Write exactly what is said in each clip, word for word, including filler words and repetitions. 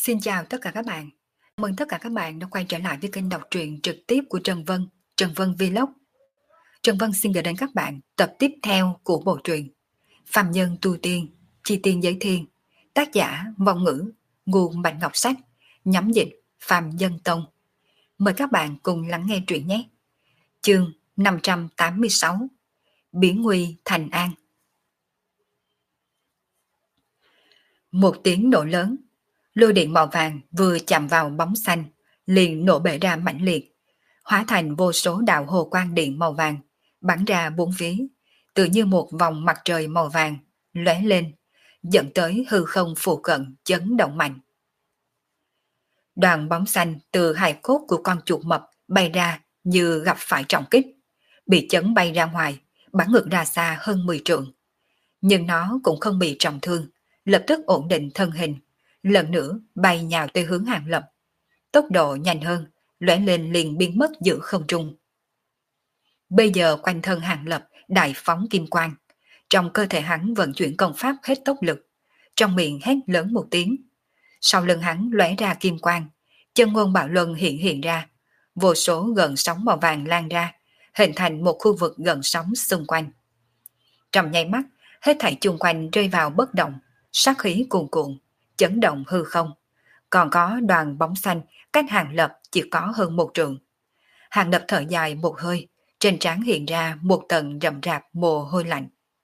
Xin chào tất cả các bạn. Mừng tất cả các bạn đã quay trở lại với kênh đọc truyện trực tiếp của Trần Vân, Trần Vân Vlog. Trần Vân xin gửi đến các bạn tập tiếp theo của bộ truyện Phàm Nhân Tu Tiên, Chi Tiên Giới Thiên, tác giả Vong Ngữ, nguồn Bạch Ngọc Sách, nhắm dịch Phàm Dân Tông. Mời các bạn cùng lắng nghe truyện nhé. Chương năm trăm tám mươi sáu, Biến Nguy Thành An. Một tiếng nổ lớn, lôi điện màu vàng vừa chạm vào bóng xanh, liền nổ bể ra mãnh liệt, hóa thành vô số đạo hồ quang điện màu vàng, bắn ra bốn phía, tự như một vòng mặt trời màu vàng, lóe lên, dẫn tới hư không phụ cận chấn động mạnh. Đoàn bóng xanh từ hài cốt của con chuột mập bay ra như gặp phải trọng kích, bị chấn bay ra ngoài, bắn ngược ra xa hơn mười trượng. Nhưng nó cũng không bị trọng thương, lập tức ổn định thân hình, lần nữa bay nhào tới hướng Hàng Lập. Tốc độ nhanh hơn, lóe lên liền biến mất giữa không trung. Bây giờ quanh thân Hàng Lập đại phóng kim quang, trong cơ thể hắn vận chuyển công pháp hết tốc lực, trong miệng hét lớn một tiếng. Sau lưng hắn lóe ra kim quang, chân ngôn bạo luân hiện hiện ra, vô số gợn sóng màu vàng lan ra, hình thành một khu vực gợn sóng xung quanh. Trong nháy mắt, hết thảy chung quanh rơi vào bất động, sát khí cuồn cuộn, chấn động hư không. Còn có đoàn bóng xanh cách Hàng Lập chỉ có hơn một trượng. Hàng Lập thở dài một hơi, trên trán hiện ra một tầng rậm rạp mồ hôi lạnh.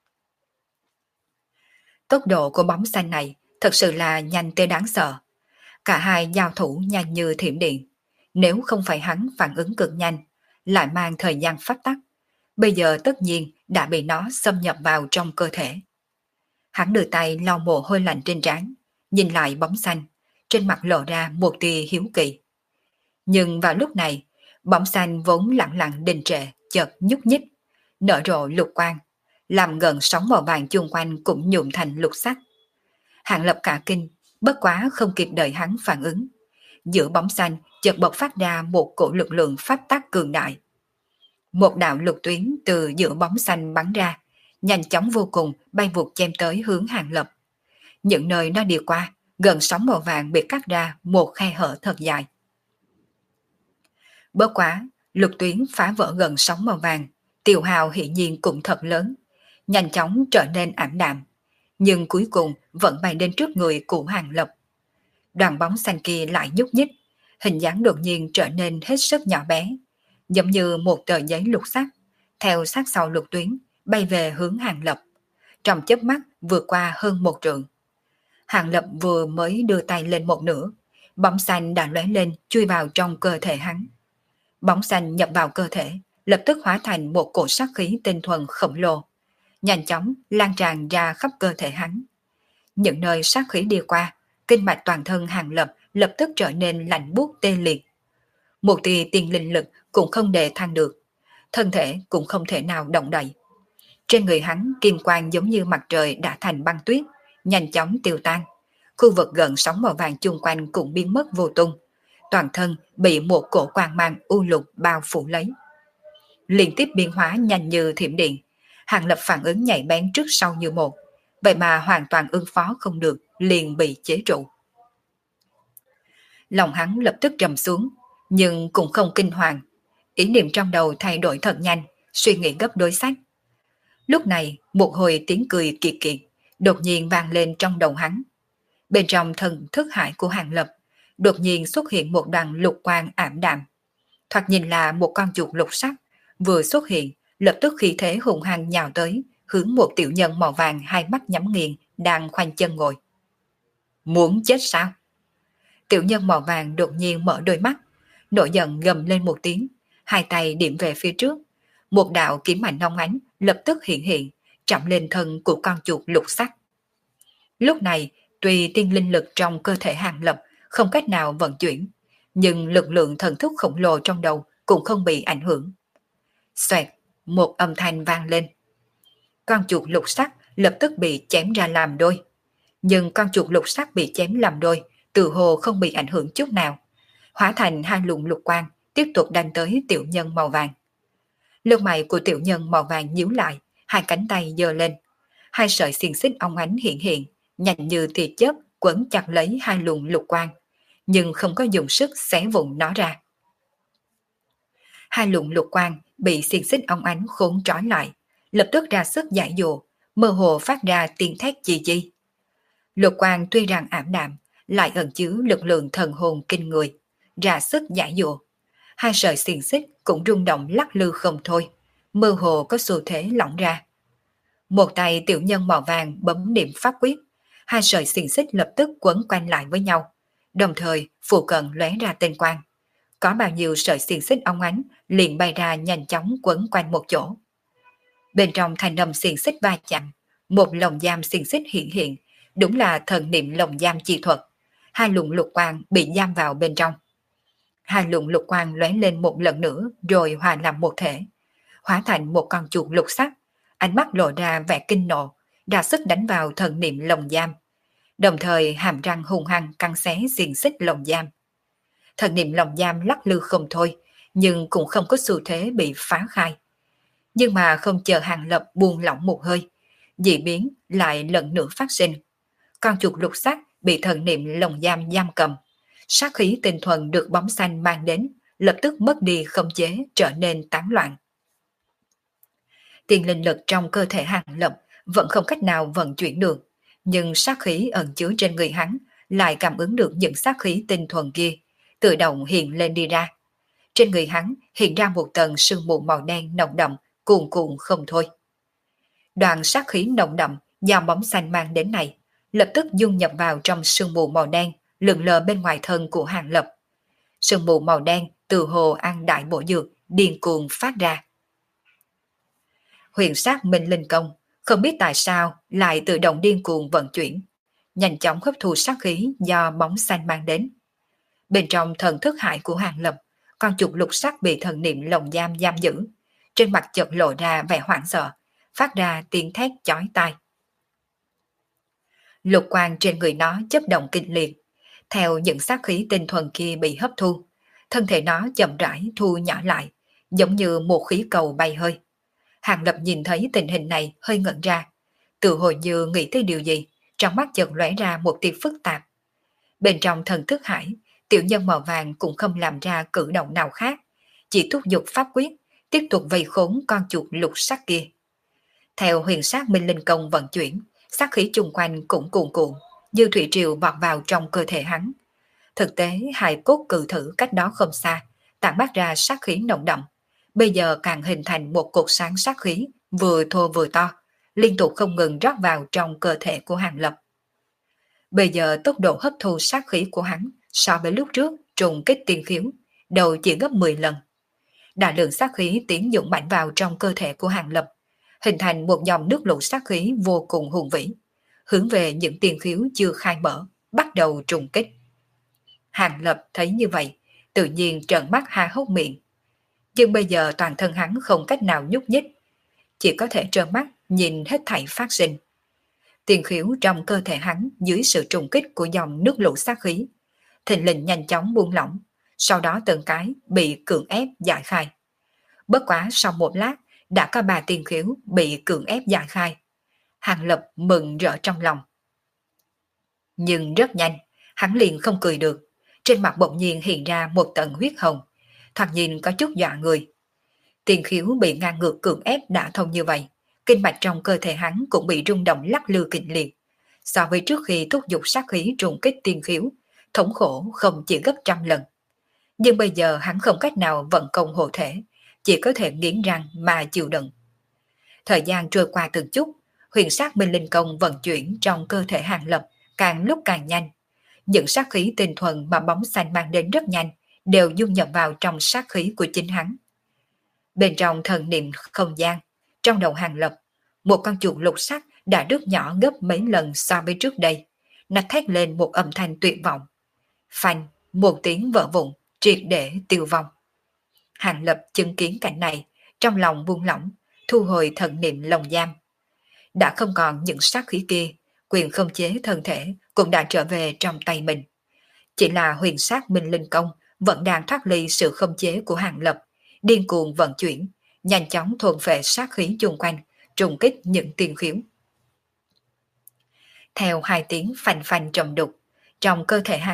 Tốc độ của bóng xanh này thật sự là nhanh tới đáng sợ. Cả hai giao thủ nhanh như thiểm điện. Nếu không phải hắn phản ứng cực nhanh, lại mang thời gian phát tắc, bây giờ tất nhiên đã bị nó xâm nhập vào trong cơ thể. Hắn đưa tay lau mồ hôi lạnh trên trán, nhìn lại bóng xanh, trên mặt lộ ra một tia hiếu kỳ. Nhưng vào lúc này, bóng xanh vốn lặng lặng đình trệ, chợt nhúc nhích, nở rộ lục quang, làm gần sóng màu vàng chung quanh cũng nhuộm thành lục sắc. Hàng Lập cả kinh, bất quá không kịp đợi hắn phản ứng. Giữa bóng xanh chợt bộc phát ra một cổ lực lượng pháp tắc cường đại. Một đạo lục tuyến từ giữa bóng xanh bắn ra, nhanh chóng vô cùng bay vụt chém tới hướng Hàng Lập. Những nơi nó đi qua, gần sóng màu vàng bị cắt ra một khe hở thật dài. Bất quá, lục tuyến phá vỡ gần sóng màu vàng, tiêu hào hiển nhiên cũng thật lớn, nhanh chóng trở nên ảm đạm, nhưng cuối cùng vẫn bay đến trước người của Hàng Lập. Đoàn bóng xanh kia lại nhúc nhích, hình dáng đột nhiên trở nên hết sức nhỏ bé, giống như một tờ giấy lục sắc, theo sát sau lục tuyến bay về hướng Hàng Lập, trong chớp mắt vượt qua hơn một trượng. Hàng Lập vừa mới đưa tay lên một nửa, bóng xanh đã lóe lên chui vào trong cơ thể hắn. Bóng xanh nhập vào cơ thể, lập tức hóa thành một cổ sát khí tinh thuần khổng lồ, nhanh chóng lan tràn ra khắp cơ thể hắn. Những nơi sát khí đi qua, kinh mạch toàn thân Hàng Lập lập tức trở nên lạnh buốt tê liệt. Một tia tiên linh lực cũng không để thăng được, thân thể cũng không thể nào động đậy. Trên người hắn kim quang giống như mặt trời đã thành băng tuyết, nhanh chóng tiêu tan. Khu vực gần sóng màu vàng chung quanh cũng biến mất vô tung, toàn thân bị một cổ quang mang u lục bao phủ lấy. Liên tiếp biến hóa nhanh như thiểm điện, Hàng Lập phản ứng nhạy bén trước sau như một, vậy mà hoàn toàn ứng phó không được, liền bị chế trụ. Lòng hắn lập tức trầm xuống, nhưng cũng không kinh hoàng, ý niệm trong đầu thay đổi thật nhanh, suy nghĩ gấp đối sách. Lúc này, một hồi tiếng cười kiệt kiệt đột nhiên vang lên trong đầu hắn. Bên trong thần thức hải của Hàng Lập, đột nhiên xuất hiện một đoàn lục quang ảm đạm. Thoạt nhìn là một con chuột lục sắc, vừa xuất hiện, lập tức khí thế hùng hăng nhào tới, hướng một tiểu nhân màu vàng hai mắt nhắm nghiền, đang khoanh chân ngồi. Muốn chết sao? Tiểu nhân màu vàng đột nhiên mở đôi mắt, nổi giận gầm lên một tiếng, hai tay điểm về phía trước. Một đạo kiếm ảnh long ánh lập tức hiện hiện, chạm lên thân của con chuột lục sắc. Lúc này, tuy tiên linh lực trong cơ thể Hàng Lập không cách nào vận chuyển, nhưng lực lượng thần thức khổng lồ trong đầu cũng không bị ảnh hưởng. Xoẹt, một âm thanh vang lên. Con chuột lục sắc lập tức bị chém ra làm đôi. Nhưng con chuột lục sắc bị chém làm đôi, tự hồ không bị ảnh hưởng chút nào, hóa thành hai luồng lục quang, tiếp tục đánh tới tiểu nhân màu vàng. Lông mày của tiểu nhân màu vàng nhíu lại, hai cánh tay giơ lên. Hai sợi xiềng xích óng ánh hiện hiện, nhanh như tia chớp quấn chặt lấy hai luồng lục quang, nhưng không có dùng sức xé vụn nó ra. Hai luồng lục quang bị xiềng xích óng ánh khốn trói lại, lập tức ra sức giải dụ, mơ hồ phát ra tiếng thét chi chi. Lục quang tuy rằng ảm đạm, lại ẩn chứa lực lượng thần hồn kinh người, ra sức giải dụ. Hai sợi xiềng xích cũng rung động lắc lư không thôi, mơ hồ có xu thế lỏng ra. Một tay tiểu nhân màu vàng bấm niệm pháp quyết, hai sợi xiềng xích lập tức quấn quanh lại với nhau, đồng thời phù cận lóe ra tinh quang. Có bao nhiêu sợi xiềng xích óng ánh liền bay ra nhanh chóng quấn quanh một chỗ. Bên trong thành âm xiềng xích va chạm, một lồng giam xiềng xích hiện hiện, đúng là thần niệm lồng giam chi thuật. Hai luồng lục quang bị giam vào bên trong. Hai luồng lục quang lóe lên một lần nữa rồi hòa làm một thể, hóa thành một con chuột lục sắc, ánh mắt lộ ra vẻ kinh nộ, ra sức đánh vào thần niệm lồng giam, đồng thời hàm răng hung hăng cắn xé xiềng xích lồng giam. Thần niệm lồng giam lắc lư không thôi, nhưng cũng không có xu thế bị phá khai. Nhưng mà không chờ Hàng Lập buông lỏng một hơi, dị biến lại lần nữa phát sinh. Con chuột lục sắc bị thần niệm lồng giam giam cầm, sát khí tinh thuần được bóng xanh mang đến, lập tức mất đi khống chế, trở nên tán loạn. Tiền linh lực trong cơ thể Hàng Lập vẫn không cách nào vận chuyển được, nhưng sát khí ẩn chứa trên người hắn lại cảm ứng được những sát khí tinh thuần kia, tự động hiện lên đi ra. Trên người hắn hiện ra một tầng sương mù màu đen nồng đậm, cuồn cuộn không thôi. Đoàn sát khí nồng đậm do bóng xanh mang đến này lập tức dung nhập vào trong sương mù màu đen lượn lờ bên ngoài thân của Hàng Lập. Sương mù màu đen từ hồ ăn đại bổ dược điên cuồng phát ra. Huyền sát minh linh công không biết tại sao lại tự động điên cuồng vận chuyển, nhanh chóng hấp thu sát khí do bóng xanh mang đến. Bên trong thần thức hải của Hàng Lập, con chuột lục sắc bị thần niệm lồng giam giam giữ, trên mặt chợt lộ ra vẻ hoảng sợ, phát ra tiếng thét chói tai. Lục quang trên người nó chớp động kinh liệt, theo những sát khí tinh thuần kia bị hấp thu, thân thể nó chậm rãi thu nhỏ lại, giống như một khí cầu bay hơi. Hàng Lập nhìn thấy tình hình này hơi ngẩn ra, tự hồi như nghĩ tới điều gì, trong mắt chợt lóe ra một tia phức tạp. Bên trong thần thức hải, tiểu nhân màu vàng cũng không làm ra cử động nào khác, chỉ thúc giục pháp quyết, tiếp tục vây khốn con chuột lục sắc kia. Theo huyền sát minh linh công vận chuyển, sát khí chung quanh cũng cuồn cuộn, như thủy triều vọt vào trong cơ thể hắn. Thực tế, hài cốt cự thử cách đó không xa, tản mát ra sát khí nồng đậm, bây giờ càng hình thành một cột sáng sát khí, vừa thô vừa to, liên tục không ngừng rót vào trong cơ thể của Hàng Lập. Bây giờ tốc độ hấp thu sát khí của hắn so với lúc trước trùng kích tiên khiếu, đầu chỉ gấp mười lần. Đại lượng sát khí tiến dũng mạnh vào trong cơ thể của Hàng Lập, hình thành một dòng nước lũ sát khí vô cùng hùng vĩ, hướng về những tiên khiếu chưa khai mở, bắt đầu trùng kích. Hàng Lập thấy như vậy, tự nhiên trợn mắt há hốc miệng. Nhưng bây giờ toàn thân hắn không cách nào nhúc nhích, chỉ có thể trợn mắt nhìn hết thảy phát sinh. Tiên khiếu trong cơ thể hắn dưới sự trùng kích của dòng nước lũ sát khí, thình lình nhanh chóng buông lỏng, sau đó từng cái bị cưỡng ép giải khai. Bất quá sau một lát, đã có ba tiên khiếu bị cưỡng ép giải khai. Hàng Lập mừng rỡ trong lòng. Nhưng rất nhanh, hắn liền không cười được, trên mặt bỗng nhiên hiện ra một tầng huyết hồng, thoạt nhìn có chút dọa người. Tiên khiếu bị ngang ngược cưỡng ép đã thông như vậy, kinh mạch trong cơ thể hắn cũng bị rung động lắc lư kịch liệt. So với trước khi thúc giục sát khí trùng kích tiên khiếu, thống khổ không chỉ gấp trăm lần. Nhưng bây giờ hắn không cách nào vận công hộ thể, chỉ có thể nghiến răng mà chịu đựng. Thời gian trôi qua từng chút, huyền sát minh linh công vận chuyển trong cơ thể Hàng Lập càng lúc càng nhanh. Những sát khí tinh thuần mà bóng xanh mang đến rất nhanh, đều dung nhập vào trong sát khí của chính hắn. Bên trong thần niệm không gian, trong đầu Hàng Lập, một con chuột lục sắc đã đứt nhỏ gấp mấy lần so với trước đây, nó thét lên một âm thanh tuyệt vọng. Phanh, một tiếng vỡ vụn, triệt để tiêu vong. Hàng Lập chứng kiến cảnh này, trong lòng buông lỏng, thu hồi thần niệm lồng giam. Đã không còn những sát khí kia, quyền không chế thân thể cũng đã trở về trong tay mình. Chỉ là huyền sát minh linh công vẫn đang thoát ly sự không chế của Hàng Lập, điên cuồng vận chuyển, nhanh chóng thuần phệ sát khí chung quanh, trùng kích những tiên khiếu. Theo hai tiếng phanh phanh trầm đục, trong cơ thể Hàng Lập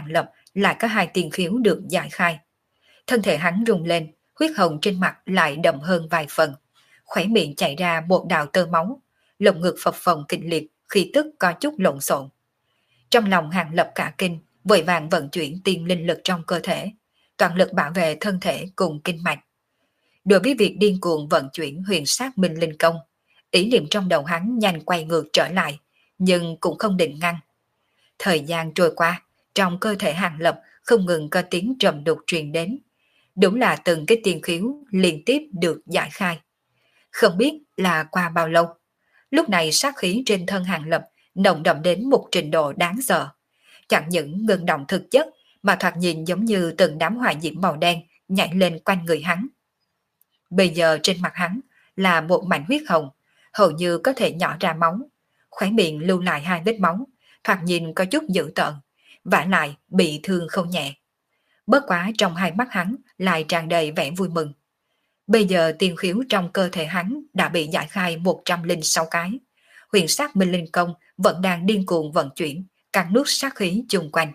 lại có hai tiền khiếu được giải khai. Thân thể hắn rung lên, huyết hồng trên mặt lại đậm hơn vài phần. Khóe miệng chảy ra một đạo tơ máu, lồng ngực phập phồng kịch liệt, khí tức có chút lộn xộn. Trong lòng Hàng Lập cả kinh, vội vàng vận chuyển tiên linh lực trong cơ thể, toàn lực bảo vệ thân thể cùng kinh mạch. Đối với việc điên cuồng vận chuyển huyền sát minh linh công, ý niệm trong đầu hắn nhanh quay ngược trở lại, nhưng cũng không định ngăn. Thời gian trôi qua, trong cơ thể Hàng Lập không ngừng có tiếng trầm đục truyền đến. Đúng là từng cái tiên khiếu liên tiếp được giải khai. Không biết là qua bao lâu, lúc này sát khí trên thân Hàng Lập nồng đậm đến một trình độ đáng sợ. Chẳng những ngừng động thực chất mà thoạt nhìn giống như từng đám hỏa diễm màu đen nhảy lên quanh người hắn. Bây giờ trên mặt hắn là một mảnh huyết hồng, hầu như có thể nhỏ ra máu. Khóe miệng lưu lại hai vết máu, thoạt nhìn có chút dữ tợn, vả lại bị thương không nhẹ. Bất quá trong hai mắt hắn lại tràn đầy vẻ vui mừng. Bây giờ tiên khiếu trong cơ thể hắn đã bị giải khai một trăm lẻ sáu cái. Huyền sát minh linh công vẫn đang điên cuồng vận chuyển, cắn nuốt sát khí chung quanh.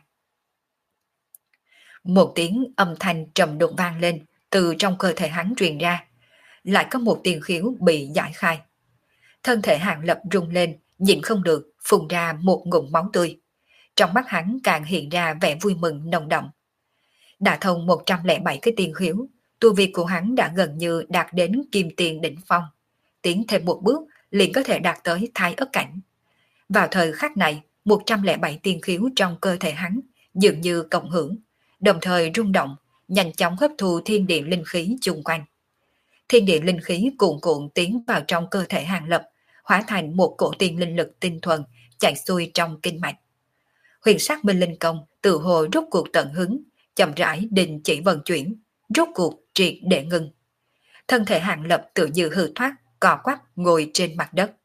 Một tiếng âm thanh trầm đục vang lên từ trong cơ thể hắn truyền ra. Lại có một tiên khiếu bị giải khai. Thân thể Hàng Lập rung lên, nhịn không được, phun ra một ngụm máu tươi. Trong mắt hắn càng hiện ra vẻ vui mừng nồng đậm. Đã thông một trăm lẻ bảy cái tiên khiếu, tu vi của hắn đã gần như đạt đến kim tiền đỉnh phong. Tiến thêm một bước liền có thể đạt tới thái ất cảnh. Vào thời khắc này, một trăm lẻ bảy tiên khiếu trong cơ thể hắn dường như cộng hưởng, đồng thời rung động, nhanh chóng hấp thu thiên địa linh khí chung quanh. Thiên địa linh khí cuồn cuộn tiến vào trong cơ thể Hàng Lập, hóa thành một cổ tiên linh lực tinh thuần chạy xuôi trong kinh mạch. Huyền sát minh linh công tự hồ rút cuộc tận hứng, chậm rãi đình chỉ vận chuyển, rút cuộc triệt để ngừng. Thân thể Hàng Lập tự như hư thoát, cò quắp ngồi trên mặt đất.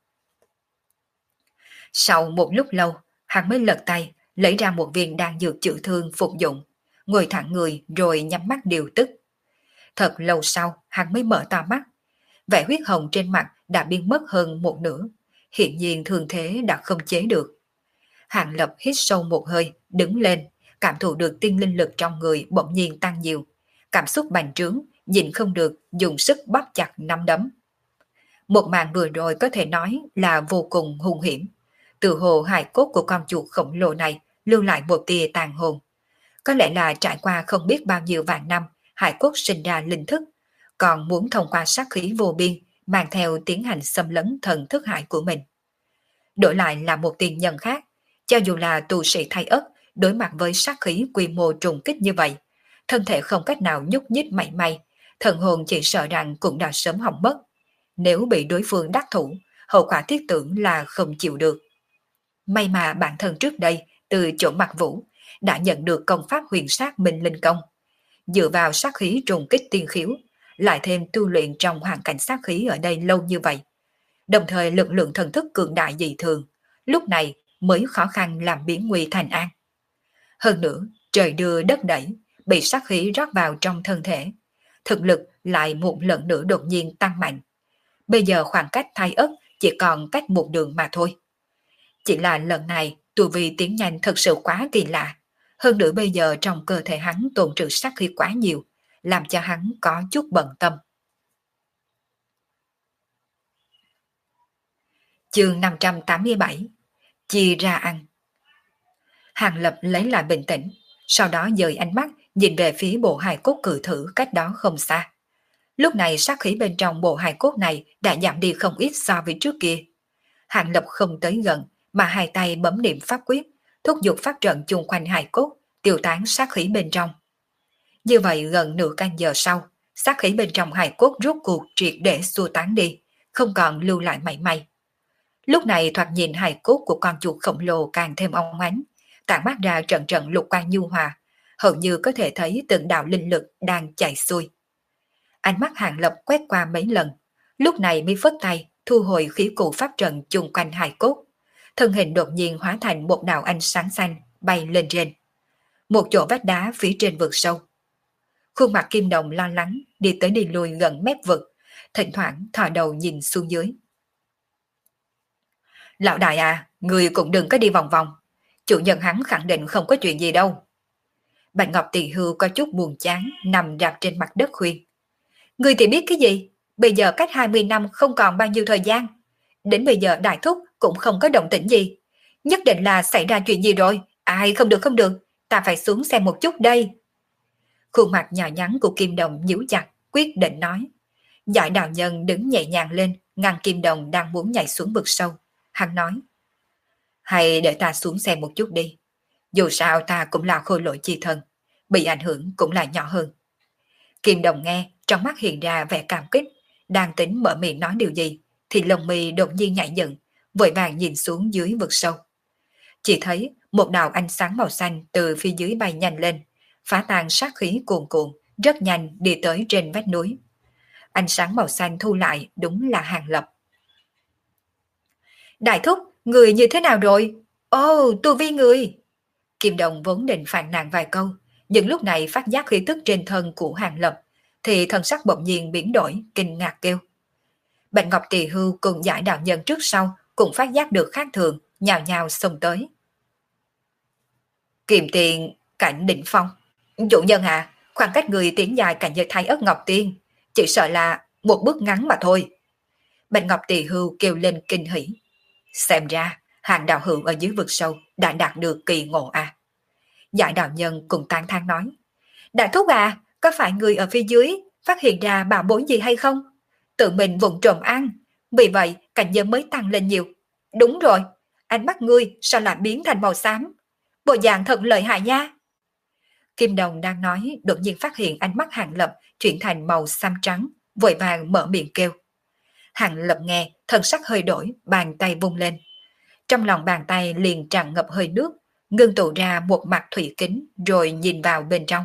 Sau một lúc lâu, hắn mới lật tay, lấy ra một viên đan dược chữa thương phục dụng, ngồi thẳng người rồi nhắm mắt điều tức. Thật lâu sau, hắn mới mở to mắt. Vẻ huyết hồng trên mặt đã biến mất hơn một nửa, hiện nhiên thương thế đã không chế được. Hàng Lập hít sâu một hơi, đứng lên, cảm thụ được tiên linh lực trong người bỗng nhiên tăng nhiều. Cảm xúc bành trướng, nhịn không được, dùng sức bóp chặt nắm đấm. Một màn vừa rồi có thể nói là vô cùng hung hiểm. Từ hồ hài cốt của con chuột khổng lồ này lưu lại một tia tàn hồn. Có lẽ là trải qua không biết bao nhiêu vạn năm, hài cốt sinh ra linh thức, còn muốn thông qua sát khí vô biên, mang theo tiến hành xâm lấn thần thức hải của mình. Đổi lại là một tiền nhân khác, cho dù là tu sĩ thay ất, đối mặt với sát khí quy mô trùng kích như vậy, thân thể không cách nào nhúc nhích mảy may, thần hồn chỉ sợ rằng cũng đã sớm hỏng mất. Nếu bị đối phương đắc thủ, hậu quả thiết tưởng là không chịu được. May mà bản thân trước đây, từ chỗ Mặc Vũ, đã nhận được công pháp huyền sát minh linh công. Dựa vào sát khí trùng kích tiên khiếu, lại thêm tu luyện trong hoàn cảnh sát khí ở đây lâu như vậy. Đồng thời lực lượng thần thức cường đại dị thường, lúc này mới khó khăn làm biến nguy thành an. Hơn nữa, trời đưa đất đẩy, bị sát khí rót vào trong thân thể. Thực lực lại một lần nữa đột nhiên tăng mạnh. Bây giờ khoảng cách thai ất chỉ còn cách một đường mà thôi. Chỉ là lần này tu vi tiến nhanh thật sự quá kỳ lạ. Hơn nữa bây giờ trong cơ thể hắn tồn trữ sát khí quá nhiều, làm cho hắn có chút bận tâm. Chương năm trăm tám mươi bảy. Chia ra ăn. Hàng Lập lấy lại bình tĩnh, sau đó dời ánh mắt nhìn về phía bộ hài cốt cự thử cách đó không xa. Lúc này sát khí bên trong bộ hài cốt này đã giảm đi không ít so với trước kia. Hàng Lập không tới gần, mà hai tay bấm niệm pháp quyết, thúc giục pháp trận chung quanh hài cốt, tiêu tán sát khí bên trong. Như vậy gần nửa canh giờ sau, sát khí bên trong hài cốt rốt cuộc triệt để xua tán đi, không còn lưu lại mảy may. Lúc này thoạt nhìn hài cốt của con chuột khổng lồ càng thêm óng ánh, tản mát ra trận trận lục quang nhu hòa, hầu như có thể thấy từng đạo linh lực đang chạy xuôi. Ánh mắt Hàng Lập quét qua mấy lần, lúc này mới phất tay thu hồi khí cụ pháp trận chung quanh hài cốt. Thân hình đột nhiên hóa thành một đạo ánh sáng xanh bay lên trên một chỗ vách đá phía trên vực sâu. Khuôn mặt Kim Đồng lo lắng đi tới đi lui gần mép vực, thỉnh thoảng thò đầu nhìn xuống dưới. Lão đại à, người cũng đừng có đi vòng vòng, chủ nhân hắn khẳng định không có chuyện gì đâu. Bạch Ngọc Tỳ Hưu có chút buồn chán, nằm rạp trên mặt đất khuyên. Ngươi thì biết cái gì? Bây giờ cách hai mươi năm không còn bao nhiêu thời gian. Đến bây giờ đại thúc cũng không có động tĩnh gì. Nhất định là xảy ra chuyện gì rồi. Ai không được không được, ta phải xuống xem một chút đây. Khuôn mặt nhỏ nhắn của Kim Đồng nhíu chặt, quyết định nói. Giải đạo nhân đứng nhẹ nhàng lên, ngăn Kim Đồng đang muốn nhảy xuống vực sâu. Hắn nói. Hay để ta xuống xem một chút đi. Dù sao ta cũng là khôi lỗi chi thân, bị ảnh hưởng cũng là nhỏ hơn. Kim Đồng nghe, trong mắt hiện ra vẻ cảm kích, đang tính mở miệng nói điều gì, thì lông mi đột nhiên nhảy dựng, vội vàng nhìn xuống dưới vực sâu. Chỉ thấy một đạo ánh sáng màu xanh từ phía dưới bay nhanh lên, phá tan sát khí cuồn cuộn, rất nhanh đi tới trên vách núi. Ánh sáng màu xanh thu lại đúng là Hàng Lập. Đại thúc, người như thế nào rồi? Ồ, oh, tu vi người! Kim Đồng vốn định phàn nàn vài câu, nhưng lúc này phát giác khí tức trên thân của Hàng Lập, thì thần sắc bỗng nhiên biến đổi, kinh ngạc kêu. Bạch Ngọc Tỳ Hưu cùng giải đạo nhân trước sau cũng phát giác được khác thường, nhào nhào xông tới. Kiềm tiền cảnh đỉnh phong. Chủ nhân à, khoảng cách người tiến dài cảnh giới Thái Ất Ngọc Tiên, chỉ sợ là một bước ngắn mà thôi. Bạch Ngọc Tỳ Hưu kêu lên kinh hỉ. Xem ra, Hàng đạo hữu ở dưới vực sâu đã đạt được kỳ ngộ à. Giải đạo nhân cùng tán thán nói. Đại thúc à, có phải người ở phía dưới phát hiện ra bảo bối gì hay không? Tự mình vụng trộm ăn, vì vậy cảnh giới mới tăng lên nhiều. Đúng rồi, ánh mắt ngươi sao lại biến thành màu xám? Bộ dạng thật lợi hại nha. Kim Đồng đang nói, đột nhiên phát hiện ánh mắt Hàng Lập chuyển thành màu xám trắng, vội vàng mở miệng kêu. Hàng Lập nghe, thân sắc hơi đổi, bàn tay vung lên. Trong lòng bàn tay liền tràn ngập hơi nước, ngưng tụ ra một mặt thủy kính rồi nhìn vào bên trong.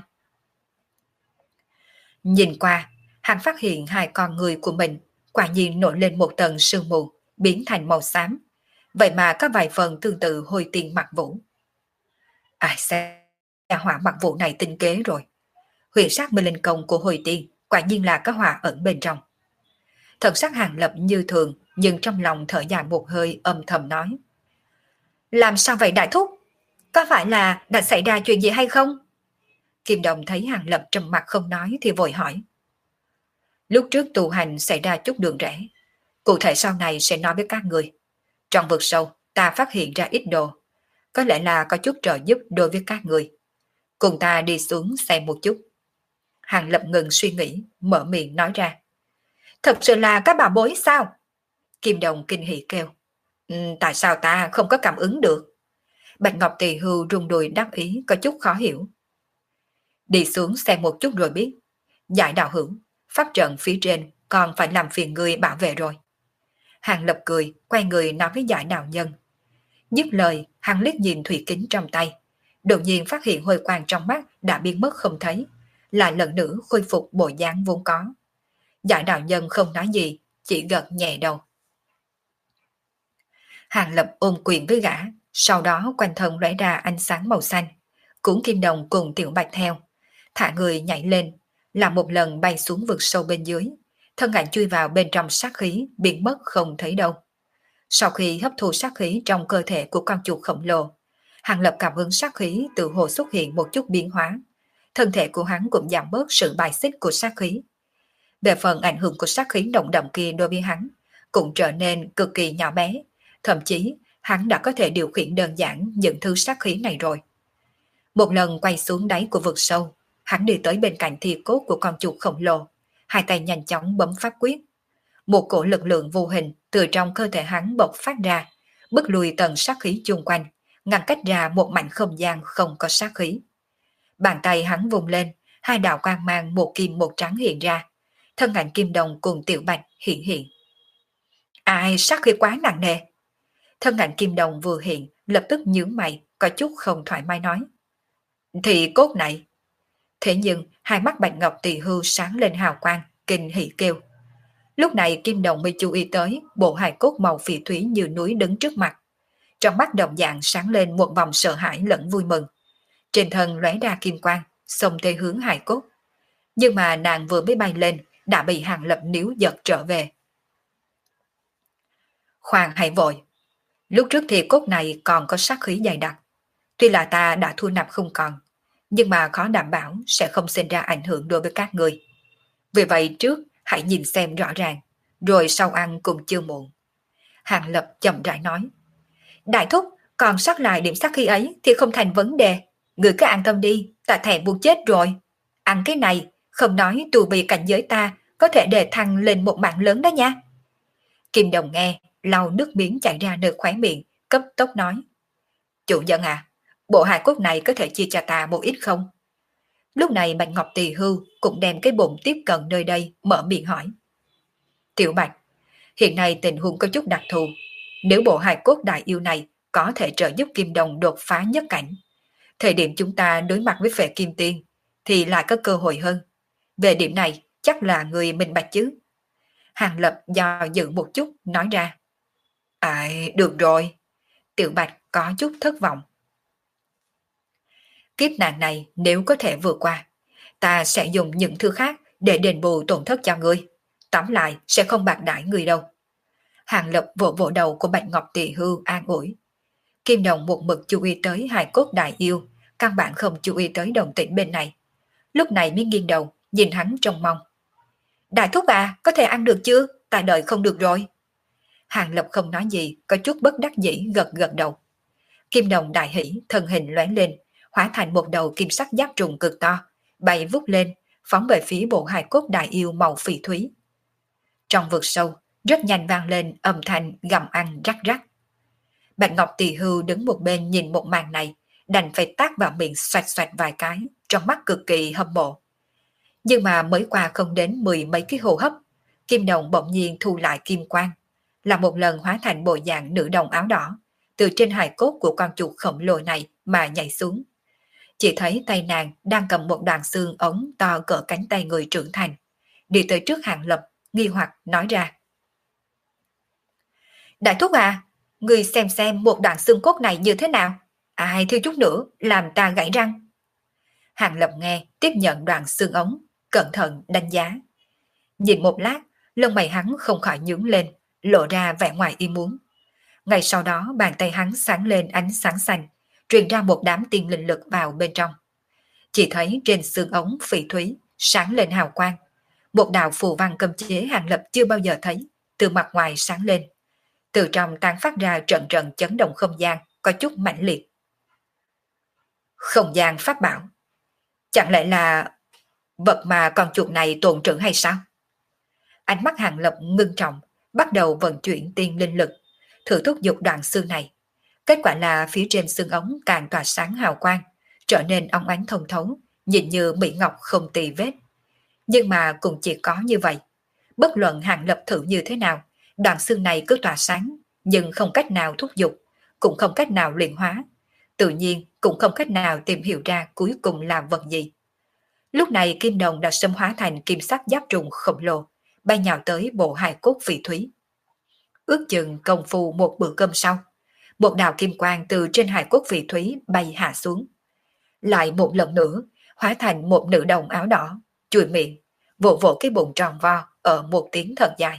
Nhìn qua, hắn phát hiện hai con người của mình quả nhiên nổi lên một tầng sương mù, biến thành màu xám. Vậy mà có vài phần tương tự Hồi Tiên Mặc Vũ. Ai sẽ nhà hỏa Mặc Vũ này tinh kế rồi. Huyền sát mê linh công của Hồi Tiên quả nhiên là có hỏa ẩn bên trong. Thần sắc Hàng Lập như thường, nhưng trong lòng thở dài một hơi âm thầm nói. Làm sao vậy đại thúc? Có phải là đã xảy ra chuyện gì hay không? Kim Đồng thấy Hàng Lập trầm mặt không nói thì vội hỏi. Lúc trước tu hành xảy ra chút đường rẽ, cụ thể sau này sẽ nói với các người. Trong vực sâu ta phát hiện ra ít đồ, có lẽ là có chút trợ giúp đối với các người. Cùng ta đi xuống xem một chút. Hàng Lập ngừng suy nghĩ, mở miệng nói ra. Thật sự là các bà bối sao? Kim Đồng kinh hỉ kêu. Ừ, tại sao ta không có cảm ứng được? Bạch Ngọc Tỳ Hưu rung đùi đắc ý có chút khó hiểu. Đi xuống xem một chút rồi biết. Giải đạo hữu, pháp trận phía trên còn phải làm phiền người bảo vệ rồi. Hàng Lập cười, quay người nói với giải đạo nhân. Dứt lời, hắn liếc nhìn thủy kính trong tay. Đột nhiên phát hiện hồi quang trong mắt đã biến mất không thấy. Lại lần nữa khôi phục bộ dáng vốn có. Giải đạo nhân không nói gì, chỉ gật nhẹ đầu. Hàng Lập ôm quyền với gã, sau đó quanh thân lóe ra ánh sáng màu xanh. Cuốn Kim Đồng cùng Tiểu Bạch theo, thả người nhảy lên, làm một lần bay xuống vực sâu bên dưới, thân ảnh chui vào bên trong sát khí, biến mất không thấy đâu. Sau khi hấp thu sát khí trong cơ thể của con chuột khổng lồ, Hàng Lập cảm ứng sát khí tự hồ xuất hiện một chút biến hóa, thân thể của hắn cũng giảm bớt sự bài xích của sát khí. Về phần ảnh hưởng của sát khí động đậm kia đối với hắn, cũng trở nên cực kỳ nhỏ bé, thậm chí hắn đã có thể điều khiển đơn giản những thứ sát khí này rồi. Một lần quay xuống đáy của vực sâu, hắn đi tới bên cạnh thi cốt của con chuột khổng lồ, hai tay nhanh chóng bấm pháp quyết. Một cổ lực lượng vô hình từ trong cơ thể hắn bộc phát ra, bức lùi tầng sát khí chung quanh, ngăn cách ra một mảnh không gian không có sát khí. Bàn tay hắn vùng lên, hai đạo quang mang một kim một trắng hiện ra, thân ảnh Kim Đồng cùng Tiểu Bạch hiện hiện. Ai sát khí quá nặng nề. Thân ảnh Kim Đồng vừa hiện, lập tức nhướng mày, có chút không thoải mái nói. Thì cốt này. Thế nhưng, hai mắt Bạch Ngọc Tỳ Hưu sáng lên hào quang, kinh hỉ kêu. Lúc này Kim Đồng mới chú ý tới bộ hài cốt màu phỉ thúy như núi đứng trước mặt. Trong mắt đồng dạng sáng lên một vòng sợ hãi lẫn vui mừng. Trên thân lóe ra kim quang, xông tới hướng hài cốt. Nhưng mà nàng vừa mới bay lên, đã bị Hàng Lập níu giật trở về. Khoan hãy vội. Lúc trước thì cốt này còn có sát khí dày đặc. Tuy là ta đã thu nạp không còn, nhưng mà khó đảm bảo sẽ không sinh ra ảnh hưởng đối với các người. Vì vậy trước hãy nhìn xem rõ ràng, rồi sau ăn cũng chưa muộn. Hàng Lập chậm rãi nói. Đại thúc, còn sót lại điểm sát khí ấy thì không thành vấn đề. Người cứ an tâm đi, ta thèm muốn chết rồi. Ăn cái này, không nói tu vi cảnh giới ta có thể đề thăng lên một mạng lớn đó nha. Kim Đồng nghe, lau nước miếng chảy ra nơi khóe miệng, cấp tốc nói. Chủ nhân à, bộ hài cốt này có thể chia cho ta một ít không? Lúc này Bạch Ngọc Tỳ Hưu cũng đem cái bụng tiếp cận nơi đây, mở miệng hỏi. Tiểu Bạch, hiện nay tình huống có chút đặc thù. Nếu bộ hài cốt đại yêu này có thể trợ giúp Kim Đồng đột phá nhất cảnh, thời điểm chúng ta đối mặt với Phệ Kim Tiên thì lại có cơ hội hơn. Về điểm này chắc là người minh bạch chứ. Hàng Lập do dự một chút nói ra. À, được rồi. Tiểu Bạch có chút thất vọng. Kiếp nạn này nếu có thể vượt qua, ta sẽ dùng những thứ khác để đền bù tổn thất cho ngươi. Tóm lại sẽ không bạc đãi người đâu. Hàng Lập vỗ vỗ đầu của Bạch Ngọc Tỳ Hưu an ủi. Kim Đồng một mực chú ý tới hài cốt đại yêu, căn bản không chú ý tới đồng tĩnh bên này. Lúc này mới nghiêng đầu, nhìn hắn trông mong. Đại thúc à, có thể ăn được chưa? Ta đợi không được rồi. Hàng Lập không nói gì, có chút bất đắc dĩ gật gật đầu. Kim Đồng đại hỉ, thân hình lóe lên, hóa thành một đầu kim sắc giáp trùng cực to, bay vút lên, phóng về phía bộ hài cốt đại yêu màu phỉ thúy. Trong vực sâu, rất nhanh vang lên âm thanh gầm ăn rắc rắc. Bạch Ngọc Tỳ Hưu đứng một bên nhìn một màn này, đành phải tát vào miệng xoạch xoạch vài cái, trong mắt cực kỳ hâm mộ. Nhưng mà mới qua không đến mười mấy cái hô hấp, Kim Đồng bỗng nhiên thu lại kim quang, là một lần hóa thành bộ dạng nữ đồng áo đỏ, từ trên hài cốt của con chuột khổng lồ này mà nhảy xuống. Chỉ thấy tay nàng đang cầm một đoạn xương ống to cỡ cánh tay người trưởng thành, đi tới trước Hàng Lập, nghi hoặc nói ra. Đại thúc à, người xem xem một đoạn xương cốt này như thế nào? Ai thiếu chút nữa làm ta gãy răng. Hàng Lập nghe, tiếp nhận đoạn xương ống, cẩn thận đánh giá. Nhìn một lát, lông mày hắn không khỏi nhướng lên, lộ ra vẻ ngoài ý muốn. Ngay sau đó bàn tay hắn sáng lên ánh sáng xanh, truyền ra một đám tiên linh lực vào bên trong. Chỉ thấy trên xương ống phỉ thúy sáng lên hào quang. Một đạo phù văn cấm chế Hàng Lập chưa bao giờ thấy, từ mặt ngoài sáng lên. Từ trong tán phát ra trận trận chấn động không gian, có chút mãnh liệt. Không gian pháp bảo. Chẳng lẽ là vật mà con chuột này tồn trữ hay sao? Ánh mắt Hàng Lập ngưng trọng, bắt đầu vận chuyển tiên linh lực, thử thúc giục đoạn xương này. Kết quả là phía trên xương ống càng tỏa sáng hào quang, trở nên óng ánh thông thấu, nhìn như mỹ ngọc không tì vết. Nhưng mà cũng chỉ có như vậy. Bất luận Hàng Lập thử như thế nào, đoạn xương này cứ tỏa sáng, nhưng không cách nào thúc giục, cũng không cách nào luyện hóa. Tự nhiên cũng không cách nào tìm hiểu ra cuối cùng là vật gì. Lúc này Kim Đồng đã xâm hóa thành kim sắc giáp trùng khổng lồ, bay nhào tới bộ hài cốt phỉ thúy. Ước chừng công phu một bữa cơm sau, một đạo kim quang từ trên hài cốt phỉ thúy bay hạ xuống. Lại một lần nữa, hóa thành một nữ đồng áo đỏ, chùi miệng, vỗ vỗ cái bụng tròn vo ở một tiếng thật dài.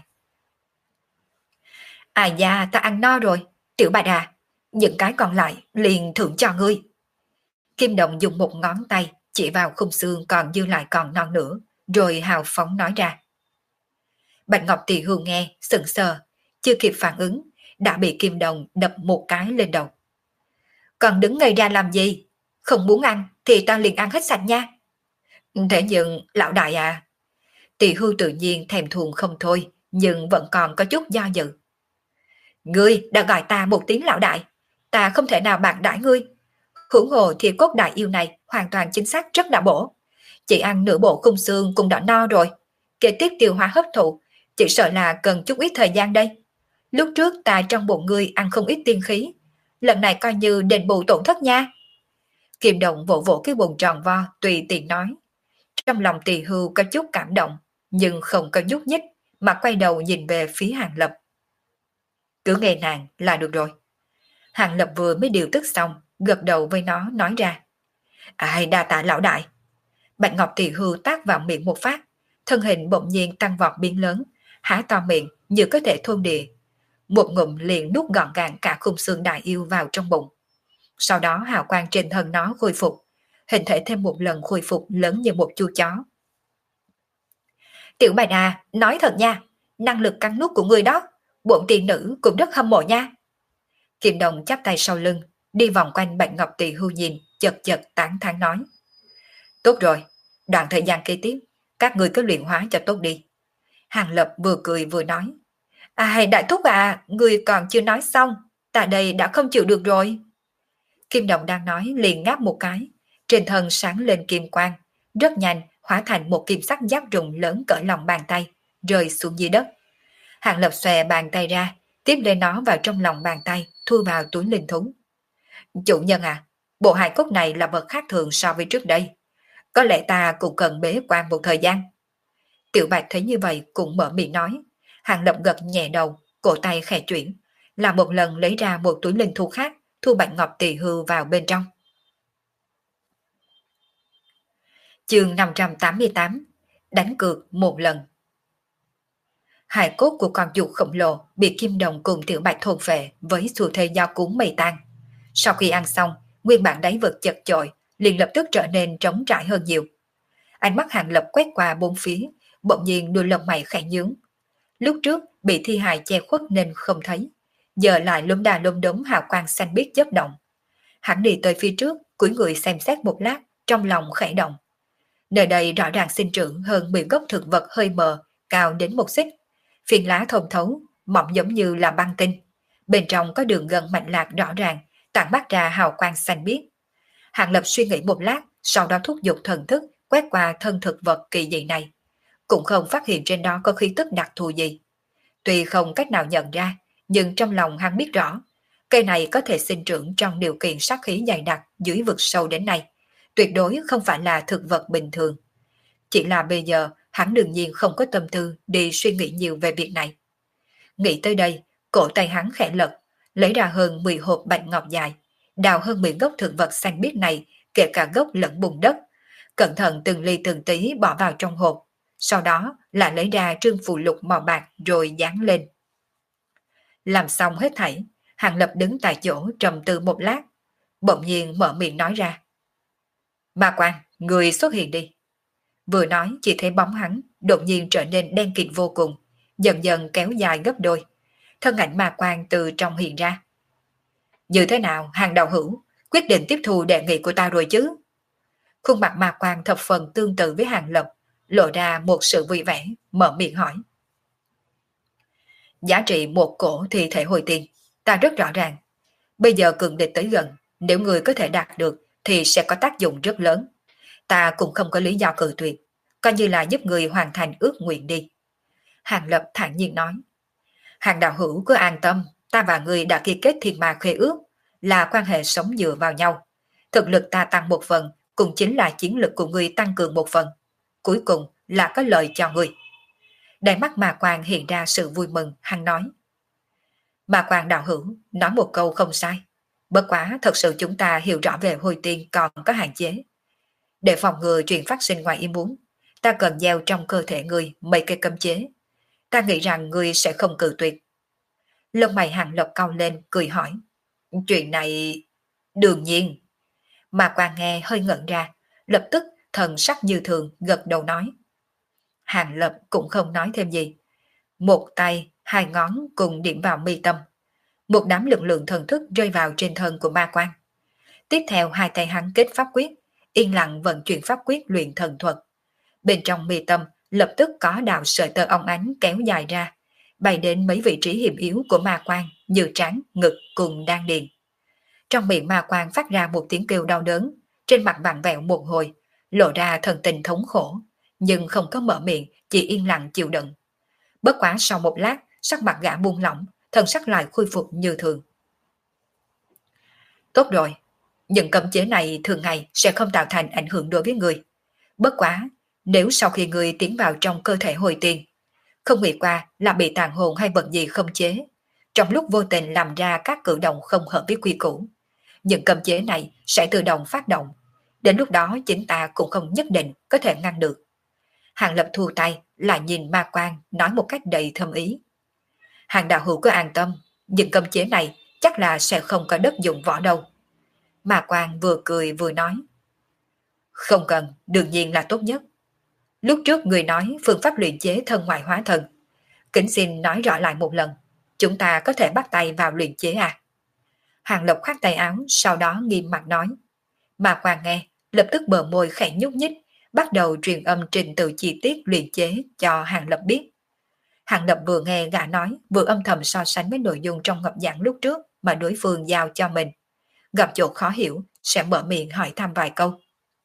À da, ta ăn no rồi, Tiểu Bạch à, những cái còn lại liền thưởng cho ngươi. Kim Đồng dùng một ngón tay chỉ vào khung xương còn dư lại còn non nữa, rồi hào phóng nói ra. Bạch Ngọc Tỳ Hưu nghe, sững sờ, chưa kịp phản ứng, đã bị Kim Đồng đập một cái lên đầu. Còn đứng ngây ra làm gì? Không muốn ăn thì ta liền ăn hết sạch nha. Thế nhưng, lão đại à, Tỳ Hưu tự nhiên thèm thuồng không thôi, nhưng vẫn còn có chút do dự. Ngươi đã gọi ta một tiếng lão đại, ta không thể nào bạc đãi ngươi. Hưởng hồ thì cốt đại yêu này hoàn toàn chính xác rất đã bổ. Chỉ ăn nửa bộ khung xương cũng đã no rồi. Kế tiếp tiêu hóa hấp thụ, chỉ sợ là cần chút ít thời gian đây. Lúc trước ta trong bụng ngươi ăn không ít tiên khí, lần này coi như đền bù tổn thất nha. Kim Đồng vỗ vỗ cái bụng tròn vo, tùy tiện nói. Trong lòng Tỳ Hưu có chút cảm động, nhưng không có nhúc nhích, mà quay đầu nhìn về phía Hàng Lập. Cứ nghe nàng là được rồi. Hàng Lập vừa mới điều tức xong, gật đầu với nó nói ra. Ai đa tạ lão đại. Bạch Ngọc Tỳ Hưu tác vào miệng một phát, thân hình bỗng nhiên tăng vọt biến lớn, há to miệng như có thể thôn địa. Một ngụm liền nuốt gọn gàng cả khung xương đại yêu vào trong bụng. Sau đó hào quang trên thân nó khôi phục, hình thể thêm một lần khôi phục lớn như một chú chó. Tiểu Bạch à, nói thật nha, năng lực cắn nút của người đó, bổn tỷ nữ cũng rất hâm mộ nha. Kim Đồng chắp tay sau lưng, đi vòng quanh Bạch Ngọc Tỳ Hưu nhìn, chật chật tán thán nói. Tốt rồi, đoạn thời gian kế tiếp, các người cứ luyện hóa cho tốt đi. Hàng Lập vừa cười vừa nói. À đại thúc à, người còn chưa nói xong, ta đây đã không chịu được rồi. Kim Đồng đang nói liền ngáp một cái, trên thân sáng lên kim quang, rất nhanh hóa thành một kim sắc giáp rùng lớn cỡ lòng bàn tay, rơi xuống dưới đất. Hàng Lập xòe bàn tay ra, tiếp lên nó vào trong lòng bàn tay, thu vào túi linh thú. Chủ nhân à, bộ hài cốt này là vật khác thường so với trước đây. Có lẽ ta cũng cần bế quan một thời gian. Tiểu Bạch thấy như vậy cũng mở miệng nói. Hàng Lập gật nhẹ đầu, cổ tay khẽ chuyển, là một lần lấy ra một túi linh thú khác, thu Bạch Ngọc Tỳ Hưu vào bên trong. Chương năm trăm tám mươi tám, đánh cược một lần. Hài cốt của con chuột khổng lồ bị Kim Đồng cùng Tiểu Bạch thôn phệ với xu thế do cuốn mây tan. Sau khi ăn xong, nguyên bản đáy vực chật chội, liền lập tức trở nên trống trải hơn nhiều. Ánh mắt Hàng Lập quét qua bốn phía, bỗng nhiên đôi lông mày khẽ nhướng. Lúc trước bị thi hài che khuất nên không thấy, giờ lại lốm đà lốm đốm hào quang xanh biếc chớp động. Hắn đi tới phía trước, cúi người xem xét một lát, trong lòng khẽ động. Nơi đây rõ ràng sinh trưởng hơn mười gốc thực vật hơi mờ, cao đến một xích. Phiến lá thông thấu, mỏng giống như là băng tinh. Bên trong có đường gân mạch lạc rõ ràng, tản mát ra hào quang xanh biếc. Hàng Lập suy nghĩ một lát, sau đó thúc giục thần thức quét qua thân thực vật kỳ dị này. Cũng không phát hiện trên đó có khí tức đặc thù gì. Tuy không cách nào nhận ra, nhưng trong lòng hắn biết rõ, cây này có thể sinh trưởng trong điều kiện sát khí dày đặc dưới vực sâu đến nay. Tuyệt đối không phải là thực vật bình thường. Chỉ là bây giờ, hắn đương nhiên không có tâm tư đi suy nghĩ nhiều về việc này. Nghĩ tới đây, cổ tay hắn khẽ lật, lấy ra hơn mười hộp bạch ngọc dài, đào hơn mười gốc thực vật xanh biếc này, kể cả gốc lẫn bùn đất, cẩn thận từng ly từng tí bỏ vào trong hộp, sau đó lại lấy ra trương phù lục màu bạc rồi dán lên. Làm xong hết thảy, Hàng Lập đứng tại chỗ trầm tư một lát, bỗng nhiên mở miệng nói ra. Ma Quan, người xuất hiện đi. Vừa nói chỉ thấy bóng hắn đột nhiên trở nên đen kịt vô cùng, dần dần kéo dài gấp đôi. Thân ảnh Ma Quan từ trong hiện ra. Như thế nào, Hàng đạo hữu, quyết định tiếp thu đề nghị của ta rồi chứ? Khuôn mặt Ma Quan thập phần tương tự với Hàng Lập, lộ ra một sự vui vẻ, mở miệng hỏi. Giá trị một cổ thi thể hồi tiền, ta rất rõ ràng. Bây giờ cường địch tới gần, nếu người có thể đạt được thì sẽ có tác dụng rất lớn. Ta cũng không có lý do cự tuyệt, coi như là giúp người hoàn thành ước nguyện đi. Hàng Lập thản nhiên nói. Hàng đạo hữu cứ an tâm, ta và người đã ký kết thiên ma khế ước, là quan hệ sống dựa vào nhau. Thực lực ta tăng một phần, cũng chính là chiến lực của người tăng cường một phần. Cuối cùng là có lợi cho người. Đáy mắt Ma Quan hiện ra sự vui mừng, hắn nói. Ma Quan đạo hữu, nói một câu không sai. Bất quá thật sự chúng ta hiểu rõ về hồi tiên còn có hạn chế. Để phòng ngừa chuyện phát sinh ngoài ý muốn, ta cần gieo trong cơ thể người mấy cây cấm chế. Ta nghĩ rằng người sẽ không cự tuyệt. Lông mày Hàng Lập cau lên, cười hỏi. Chuyện này... Đương nhiên. Ma Quan nghe hơi ngẩn ra, lập tức thần sắc như thường gật đầu nói. Hàng Lập cũng không nói thêm gì. Một tay, hai ngón cùng điểm vào mi tâm. Một đám lực lượng thần thức rơi vào trên thân của Ma Quan. Tiếp theo hai tay hắn kết pháp quyết, yên lặng vận chuyển pháp quyết luyện thần thuật. Bên trong mi tâm lập tức có đạo sợi tơ óng ánh kéo dài ra, bay đến mấy vị trí hiểm yếu của Ma Quan như trán, ngực cùng đan điền. Trong miệng Ma Quan phát ra một tiếng kêu đau đớn, trên mặt vặn vẹo một hồi, lộ ra thần tình thống khổ, nhưng không có mở miệng, chỉ yên lặng chịu đựng. Bất quá sau một lát, sắc mặt gã buông lỏng, thần sắc lại khôi phục như thường. Tốt rồi, những cấm chế này thường ngày sẽ không tạo thành ảnh hưởng đối với người. Bất quá, nếu sau khi người tiến vào trong cơ thể hồi tiền, không nghĩ qua là bị tàn hồn hay vật gì không chế, trong lúc vô tình làm ra các cử động không hợp với quy củ, những cấm chế này sẽ tự động phát động. Đến lúc đó chính ta cũng không nhất định có thể ngăn được. Hàng Lập thu tay, lại nhìn Ma Quan, nói một cách đầy thâm ý. Hàng đạo hữu cứ an tâm, những cấm chế này chắc là sẽ không có đất dụng võ đâu. Ma Quan vừa cười vừa nói. Không cần, đương nhiên là tốt nhất. Lúc trước người nói phương pháp luyện chế thân ngoại hóa thân. Kính xin nói rõ lại một lần. Chúng ta có thể bắt tay vào luyện chế à? Hàng Lập khoát tay áo, sau đó nghiêm mặt nói. Mà Quang nghe, lập tức bờ môi khẽ nhúc nhích, bắt đầu truyền âm trình tự chi tiết luyện chế cho Hàng Lập biết. Hàng Lập vừa nghe gã nói, vừa âm thầm so sánh với nội dung trong ngọc giảng lúc trước mà đối phương giao cho mình. Gặp chỗ khó hiểu, sẽ mở miệng hỏi thăm vài câu.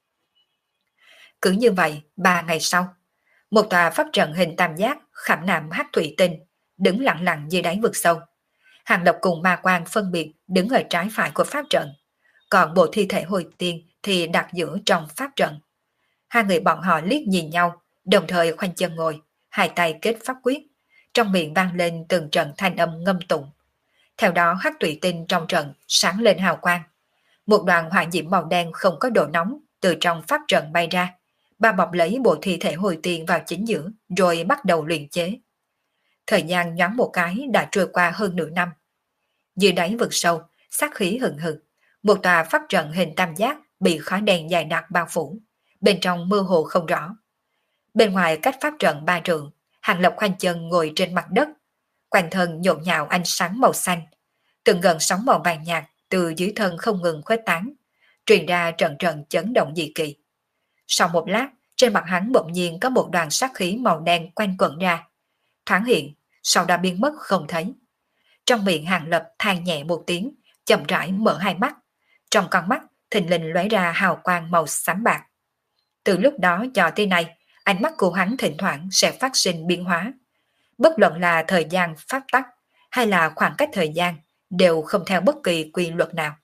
Cứ như vậy, ba ngày sau, một tòa pháp trận hình tam giác khảm nạm hắc thủy tinh, đứng lặng lặng dưới đáy vực sâu. Hàng Lập cùng Ma Quang phân biệt đứng ở trái phải của pháp trận, còn bộ thi thể hồi tiên thì đặt giữa trong pháp trận. Hai người bọn họ liếc nhìn nhau, đồng thời khoanh chân ngồi, hai tay kết pháp quyết, trong miệng vang lên từng trận thanh âm ngâm tụng. Theo đó hắc thủy tinh trong trận sáng lên hào quang. Một đoàn hỏa diễm màu đen không có độ nóng từ trong pháp trận bay ra, ba bọc lấy bộ thi thể hồi tiên vào chính giữa, rồi bắt đầu luyện chế. Thời gian nhoáng một cái đã trôi qua hơn nửa năm. Dưới đáy vực sâu, sát khí hừng hực, một tòa pháp trận hình tam giác bị khói đen dài đặc bao phủ, bên trong mơ hồ không rõ. Bên ngoài cách pháp trận ba trượng, Hàng Lập khoanh chân ngồi trên mặt đất, quanh thân nhộn nhạo ánh sáng màu xanh, từng gần sóng màu vàng nhạt từ dưới thân không ngừng khuếch tán, truyền ra trận trận chấn động dị kỳ. Sau một lát, trên mặt hắn bỗng nhiên có một đoàn sát khí màu đen quanh quẩn ra, thoáng hiện, sau đó biến mất không thấy. Trong miệng Hàng Lập than nhẹ một tiếng, chậm rãi mở hai mắt, trong con mắt thình lình lóe ra hào quang màu xám bạc. Từ lúc đó cho tới nay, ánh mắt của hắn thỉnh thoảng sẽ phát sinh biến hóa. Bất luận là thời gian pháp tắc hay là khoảng cách thời gian đều không theo bất kỳ quy luật nào.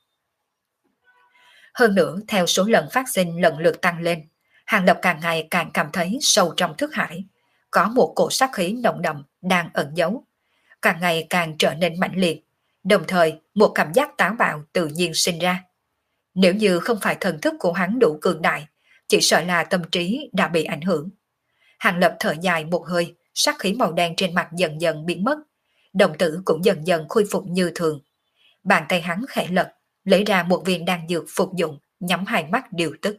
Hơn nữa, theo số lần phát sinh lần lượt tăng lên, Hàng Lập càng ngày càng cảm thấy sâu trong thức hải, có một cổ sát khí nồng đậm đang ẩn giấu, càng ngày càng trở nên mạnh liệt, đồng thời một cảm giác táo bạo tự nhiên sinh ra. Nếu như không phải thần thức của hắn đủ cường đại, chỉ sợ là tâm trí đã bị ảnh hưởng. Hàng Lập thở dài một hơi, sát khí màu đen trên mặt dần dần biến mất, đồng tử cũng dần dần khôi phục như thường. Bàn tay hắn khẽ lật, lấy ra một viên đan dược phục dụng, nhắm hai mắt điều tức.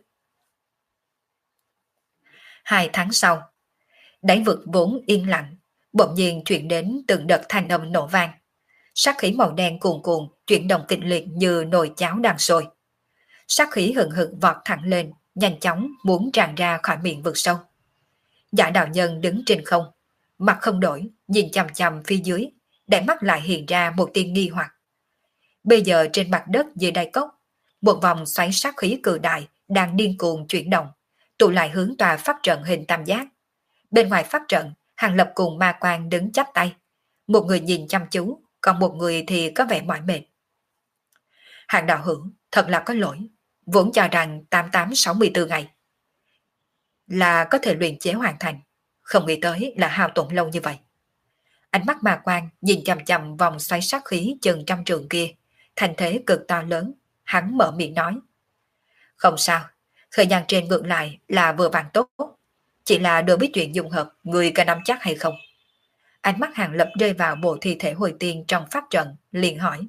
Hai tháng sau, đáy vực vốn yên lặng, bỗng nhiên chuyển đến từng đợt thanh âm nổ vang. Sát khí màu đen cuồn cuộn chuyển động kịch liệt như nồi cháo đang sôi. Sát khí hừng hực vọt thẳng lên, nhanh chóng muốn tràn ra khỏi miệng vực sâu. Giả đạo nhân đứng trên không, mặt không đổi, nhìn chằm chằm phía dưới, đáy mắt lại hiện ra một tia nghi hoặc. Bây giờ trên mặt đất dưới đáy cốc, một vòng xoáy sát khí cự đại đang điên cuồng chuyển động, tụ lại hướng tòa pháp trận hình tam giác. Bên ngoài pháp trận, Hàng Lập cùng Ma Quang đứng chắp tay, một người nhìn chăm chú, còn một người thì có vẻ mỏi mệt. Hàng đạo hữu, thật là có lỗi, vốn cho rằng tám tám sáu mươi tư ngày là có thể luyện chế hoàn thành, không nghĩ tới là hao tổn lâu như vậy. Ánh mắt Ma Quang nhìn chằm chằm vòng xoáy sát khí chừng trăm trường kia, thành thế cực to lớn, hắn mở miệng nói. Không sao, thời gian trên ngược lại là vừa vặn tốt, chỉ là đôi biết chuyện dùng hợp, người có nắm chắc hay không. Ánh mắt Hàng Lập rơi vào bộ thi thể hồi tiên trong pháp trận, liền hỏi.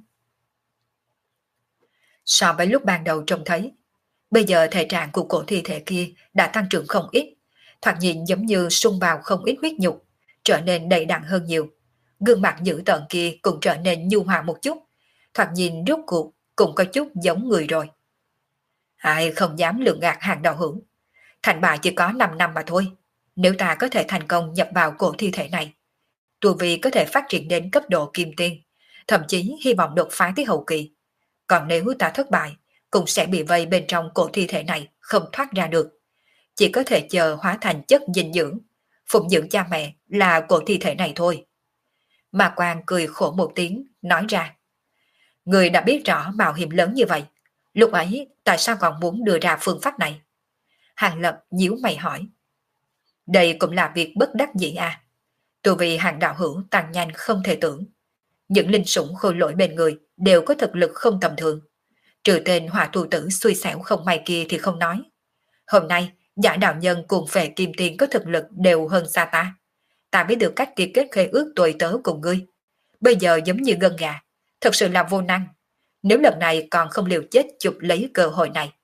So với lúc ban đầu trông thấy, bây giờ thể trạng của cổ thi thể kia đã tăng trưởng không ít, thoạt nhìn giống như sung vào không ít huyết nhục, trở nên đầy đặn hơn nhiều. Gương mặt dữ tợn kia cũng trở nên nhu hòa một chút, thoạt nhìn rốt cuộc cũng có chút giống người rồi. Ai không dám lường gạt Hàng đạo hữu, thành bại chỉ có năm năm mà thôi. Nếu ta có thể thành công nhập vào cổ thi thể này, tu vi có thể phát triển đến cấp độ kim tiên, thậm chí hy vọng đột phá tới hậu kỳ. Còn nếu ta thất bại, cũng sẽ bị vây bên trong cổ thi thể này, không thoát ra được. Chỉ có thể chờ hóa thành chất dinh dưỡng, phụng dưỡng cha mẹ là cổ thi thể này thôi. Ma Quang cười khổ một tiếng, nói ra. Người đã biết rõ mạo hiểm lớn như vậy, lúc ấy tại sao còn muốn đưa ra phương pháp này? Hàng Lập nhíu mày hỏi. Đây cũng là việc bất đắc dĩ à. Tu vì Hàng đạo hữu tăng nhanh không thể tưởng. Những linh sủng khôi lỗi bên người đều có thực lực không tầm thường. Trừ tên hỏa tu tử xui xẻo không may kia thì không nói. Hôm nay, giả đạo nhân cùng phệ kim tiền có thực lực đều hơn xa ta. Ta biết được cách ký kết khế ước tuổi tớ cùng ngươi. Bây giờ giống như gân gà, thật sự là vô năng. Nếu lần này còn không liều chết chụp lấy cơ hội này,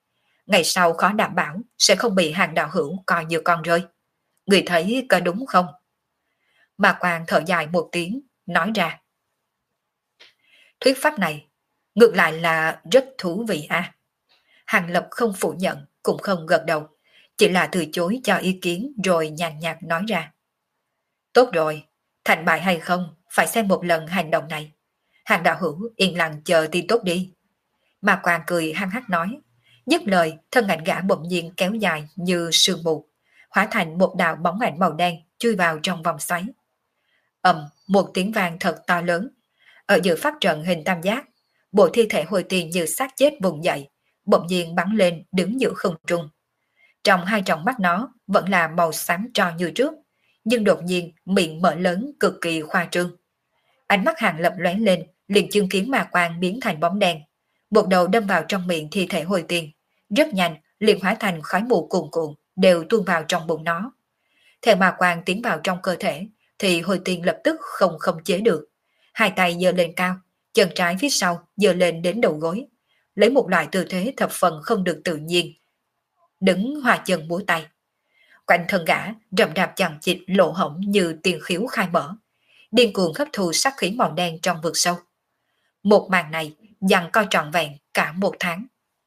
ngày sau khó đảm bảo sẽ không bị Hàng đạo hữu coi như con rơi. Người thấy có đúng không? Ma Quang thở dài một tiếng, nói ra. Thuyết pháp này, ngược lại là rất thú vị à. Hàng Lập không phủ nhận, cũng không gật đầu, chỉ là từ chối cho ý kiến rồi nhàn nhạt nói ra. Tốt rồi, thành bại hay không, phải xem một lần hành động này. Hàng đạo hữu yên lặng chờ tin tốt đi. Ma Quang cười hăng hắc nói. Dứt lời, thân ảnh gã bỗng nhiên kéo dài như sương mù, hóa thành một đạo bóng ảnh màu đen chui vào trong vòng xoáy. Ầm, một tiếng vang thật to lớn. Ở giữa pháp trận hình tam giác, bộ thi thể hồi tiền như xác chết vùng dậy, bỗng nhiên bắn lên đứng giữa không trung. Trong hai tròng mắt nó vẫn là màu xám tro như trước, nhưng đột nhiên miệng mở lớn cực kỳ khoa trương. Ánh mắt Hàng Lập lóe lên, liền chứng kiến ma quang biến thành bóng đen, một đầu đâm vào trong miệng thi thể hồi tiền, rất nhanh liền hóa thành khói mù cuồn cuộn đều tuôn vào trong bụng nó. Theo ma quang tiến vào trong cơ thể, thì hồi tiền lập tức không khống chế được, hai tay giơ lên cao, chân trái phía sau giơ lên đến đầu gối, lấy một loại tư thế thập phần không được tự nhiên, đứng hòa chân múa tay. Quanh thân gã rậm rạp chằng chịt lỗ hổng như tiền khiếu khai mở, điên cuồng hấp thu sát khí màu đen trong vực sâu. Một màn này dằn co trọn vẹn cả một tháng.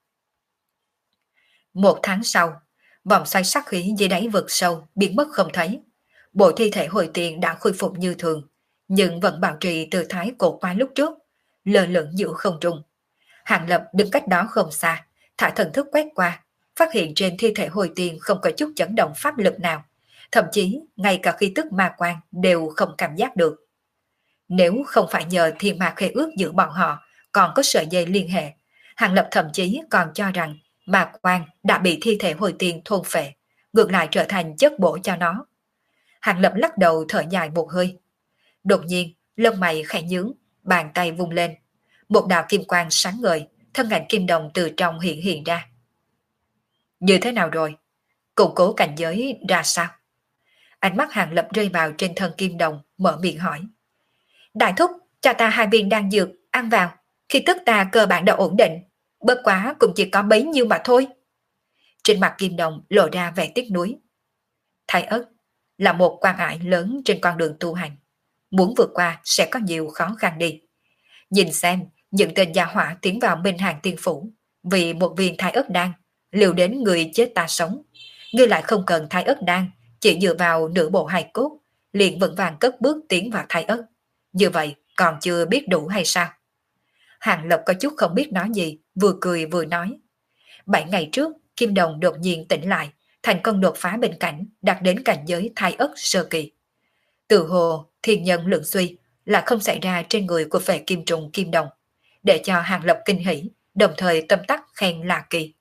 Một tháng sau, vòng xoay sát khí dưới đáy vực sâu biến mất không thấy. Bộ thi thể hồi tiền đã khôi phục như thường, nhưng vẫn bảo trì tư thái cổ quái lúc trước, lơ lửng giữa không trung. Hàng Lập đứng cách đó không xa, thả thần thức quét qua, phát hiện trên thi thể hồi tiền không có chút chấn động pháp lực nào, thậm chí ngay cả khí tức ma quang đều không cảm giác được. Nếu không phải nhờ thiên ma khế ước giữa bọn họ còn có sợi dây liên hệ, Hàng Lập thậm chí còn cho rằng ma quang đã bị thi thể hồi tiền thôn phệ, ngược lại trở thành chất bổ cho nó. Hàng Lập lắc đầu thở dài một hơi. Đột nhiên, lông mày khẽ nhướng, bàn tay vung lên. Một đạo kim quang sáng ngời, thân ảnh kim đồng từ trong hiện hiện ra. Như thế nào rồi? Củng cố cảnh giới ra sao? Ánh mắt Hàng Lập rơi vào trên thân kim đồng, mở miệng hỏi. Đại thúc, cho ta hai viên đan dược, ăn vào. Khi tức ta cơ bản đã ổn định, bất quá cũng chỉ có bấy nhiêu mà thôi. Trên mặt kim đồng lộ ra vẻ tiếc nuối. Thái ất là một quan ải lớn trên con đường tu hành. Muốn vượt qua sẽ có nhiều khó khăn đi. Nhìn xem, những tên gia hỏa tiến vào Minh Hàng Tiên Phủ, vì một viên thái ất đan, liều đến người chết ta sống. Ngươi lại không cần thái ất đan, chỉ dựa vào nửa bộ hài cốt, liền vững vàng cất bước tiến vào thái ất. Như vậy còn chưa biết đủ hay sao? Hàng Lập có chút không biết nói gì, vừa cười vừa nói. Bảy ngày trước, Kim Đồng đột nhiên tỉnh lại, thành công đột phá bên cạnh, đạt đến cảnh giới thái ất sơ kỳ. Từ hồ, thiên nhân lượng suy là không xảy ra trên người của phệ kim trùng Kim Đồng, để cho Hàng Lập kinh hỉ, đồng thời tâm tắc khen là kỳ.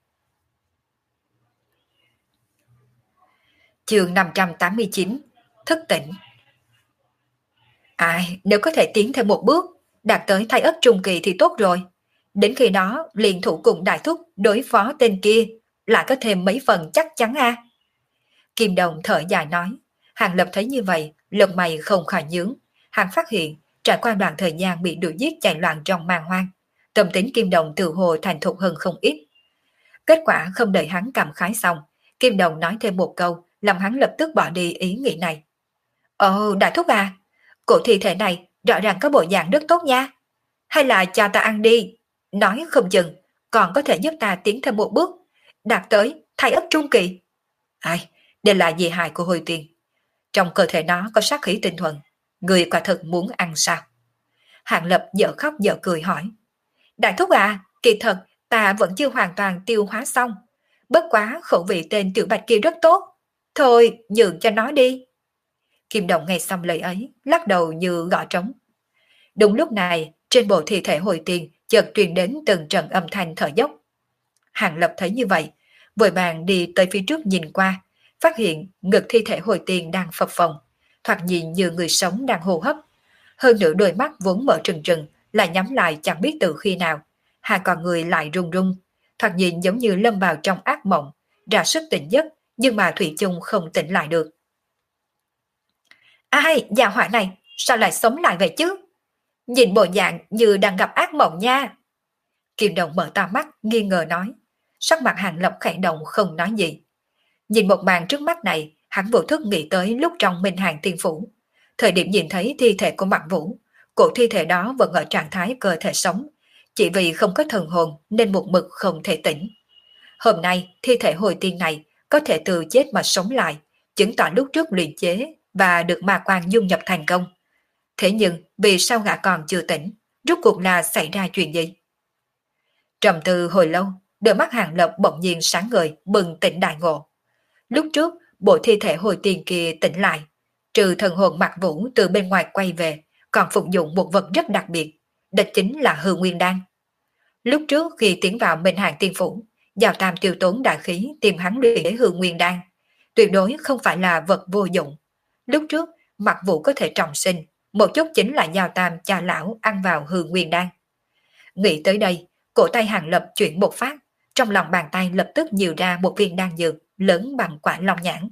Chương năm trăm tám mươi chín, Thức tỉnh. Ai, nếu có thể tiến thêm một bước, đạt tới thái ất trung kỳ thì tốt rồi. Đến khi đó, liền thủ cùng đại thúc đối phó tên kia, lại có thêm mấy phần chắc chắn a. À. Kim Đồng thở dài nói. Hàng Lập thấy như vậy, lông mày không khỏi nhướng. Hàng phát hiện, trải qua đoạn thời gian bị đuổi giết chạy loạn trong màn hoang, tâm tính Kim Đồng từ hồ thành thục hơn không ít. Kết quả không đợi hắn cảm khái xong, Kim Đồng nói thêm một câu, làm hắn lập tức bỏ đi ý nghĩ này. Ồ, đại thúc à, cổ thi thể này rõ ràng có bộ dạng rất tốt nha. Hay là cho ta ăn đi, nói không chừng, còn có thể giúp ta tiến thêm một bước, đạt tới thái ất trung kỳ. Ai, đây là dị hại của hồi tiền. Trong cơ thể nó có sát khí tinh thuần, người quả thực muốn ăn sao? Hàng Lập dở khóc dở cười hỏi. Đại thúc à, kỳ thật ta vẫn chưa hoàn toàn tiêu hóa xong. Bất quá khẩu vị tên tiểu bạch kia rất tốt. Thôi, nhường cho nó đi. Kim Đồng nghe xong lời ấy, lắc đầu như gõ trống. Đúng lúc này, trên bộ thi thể hồi tiền chợt truyền đến từng trận âm thanh thở dốc. Hàng Lập thấy như vậy, vội vàng đi tới phía trước nhìn qua, phát hiện ngực thi thể hồi tiền đang phập phồng, thoạt nhìn như người sống đang hô hấp. Hơn nữa đôi mắt vốn mở trừng trừng, lại nhắm lại chẳng biết từ khi nào, hai con người lại run run, thoạt nhìn giống như lâm vào trong ác mộng, ra sức tỉnh giấc, nhưng mà thủy chung không tỉnh lại được. Ai, gia hỏa này, sao lại sống lại vậy chứ? Nhìn bộ dạng như đang gặp ác mộng nha. Kim Đồng mở to mắt, nghi ngờ nói. Sắc mặt Hàng Lập khẽ động không nói gì. Nhìn một màn trước mắt này, hắn vô thức nghĩ tới lúc trong Minh Hàng Tiên Phủ. Thời điểm nhìn thấy thi thể của Mạc Vũ, cổ thi thể đó vẫn ở trạng thái cơ thể sống, chỉ vì không có thần hồn nên một mực không thể tỉnh. Hôm nay, thi thể hồi tiên này có thể từ chết mà sống lại, chứng tỏ lúc trước luyện chế và được ma quang dung nhập thành công. Thế nhưng, vì sao gã còn chưa tỉnh, rốt cuộc là xảy ra chuyện gì? Trầm tư hồi lâu, đôi mắt Hàng Lập bỗng nhiên sáng ngời, bừng tỉnh đại ngộ. Lúc trước, bộ thi thể hồi tiên kia tỉnh lại, trừ thần hồn Mạc Vũ từ bên ngoài quay về, còn phục dụng một vật rất đặc biệt, đó chính là hư nguyên đan. Lúc trước khi tiến vào Minh Hàng Tiên Phủ, Giao Tam tiêu tốn đại khí tìm hắn luyện để hư nguyên đan, tuyệt đối không phải là vật vô dụng. Lúc trước, Mạc Vũ có thể trọng sinh, một chút chính là Giao Tam cha lão ăn vào hư nguyên đan. Nghĩ tới đây, cổ tay Hàng Lập chuyển một phát, trong lòng bàn tay lập tức nhiều ra một viên đan dược lớn bằng quả long nhãn.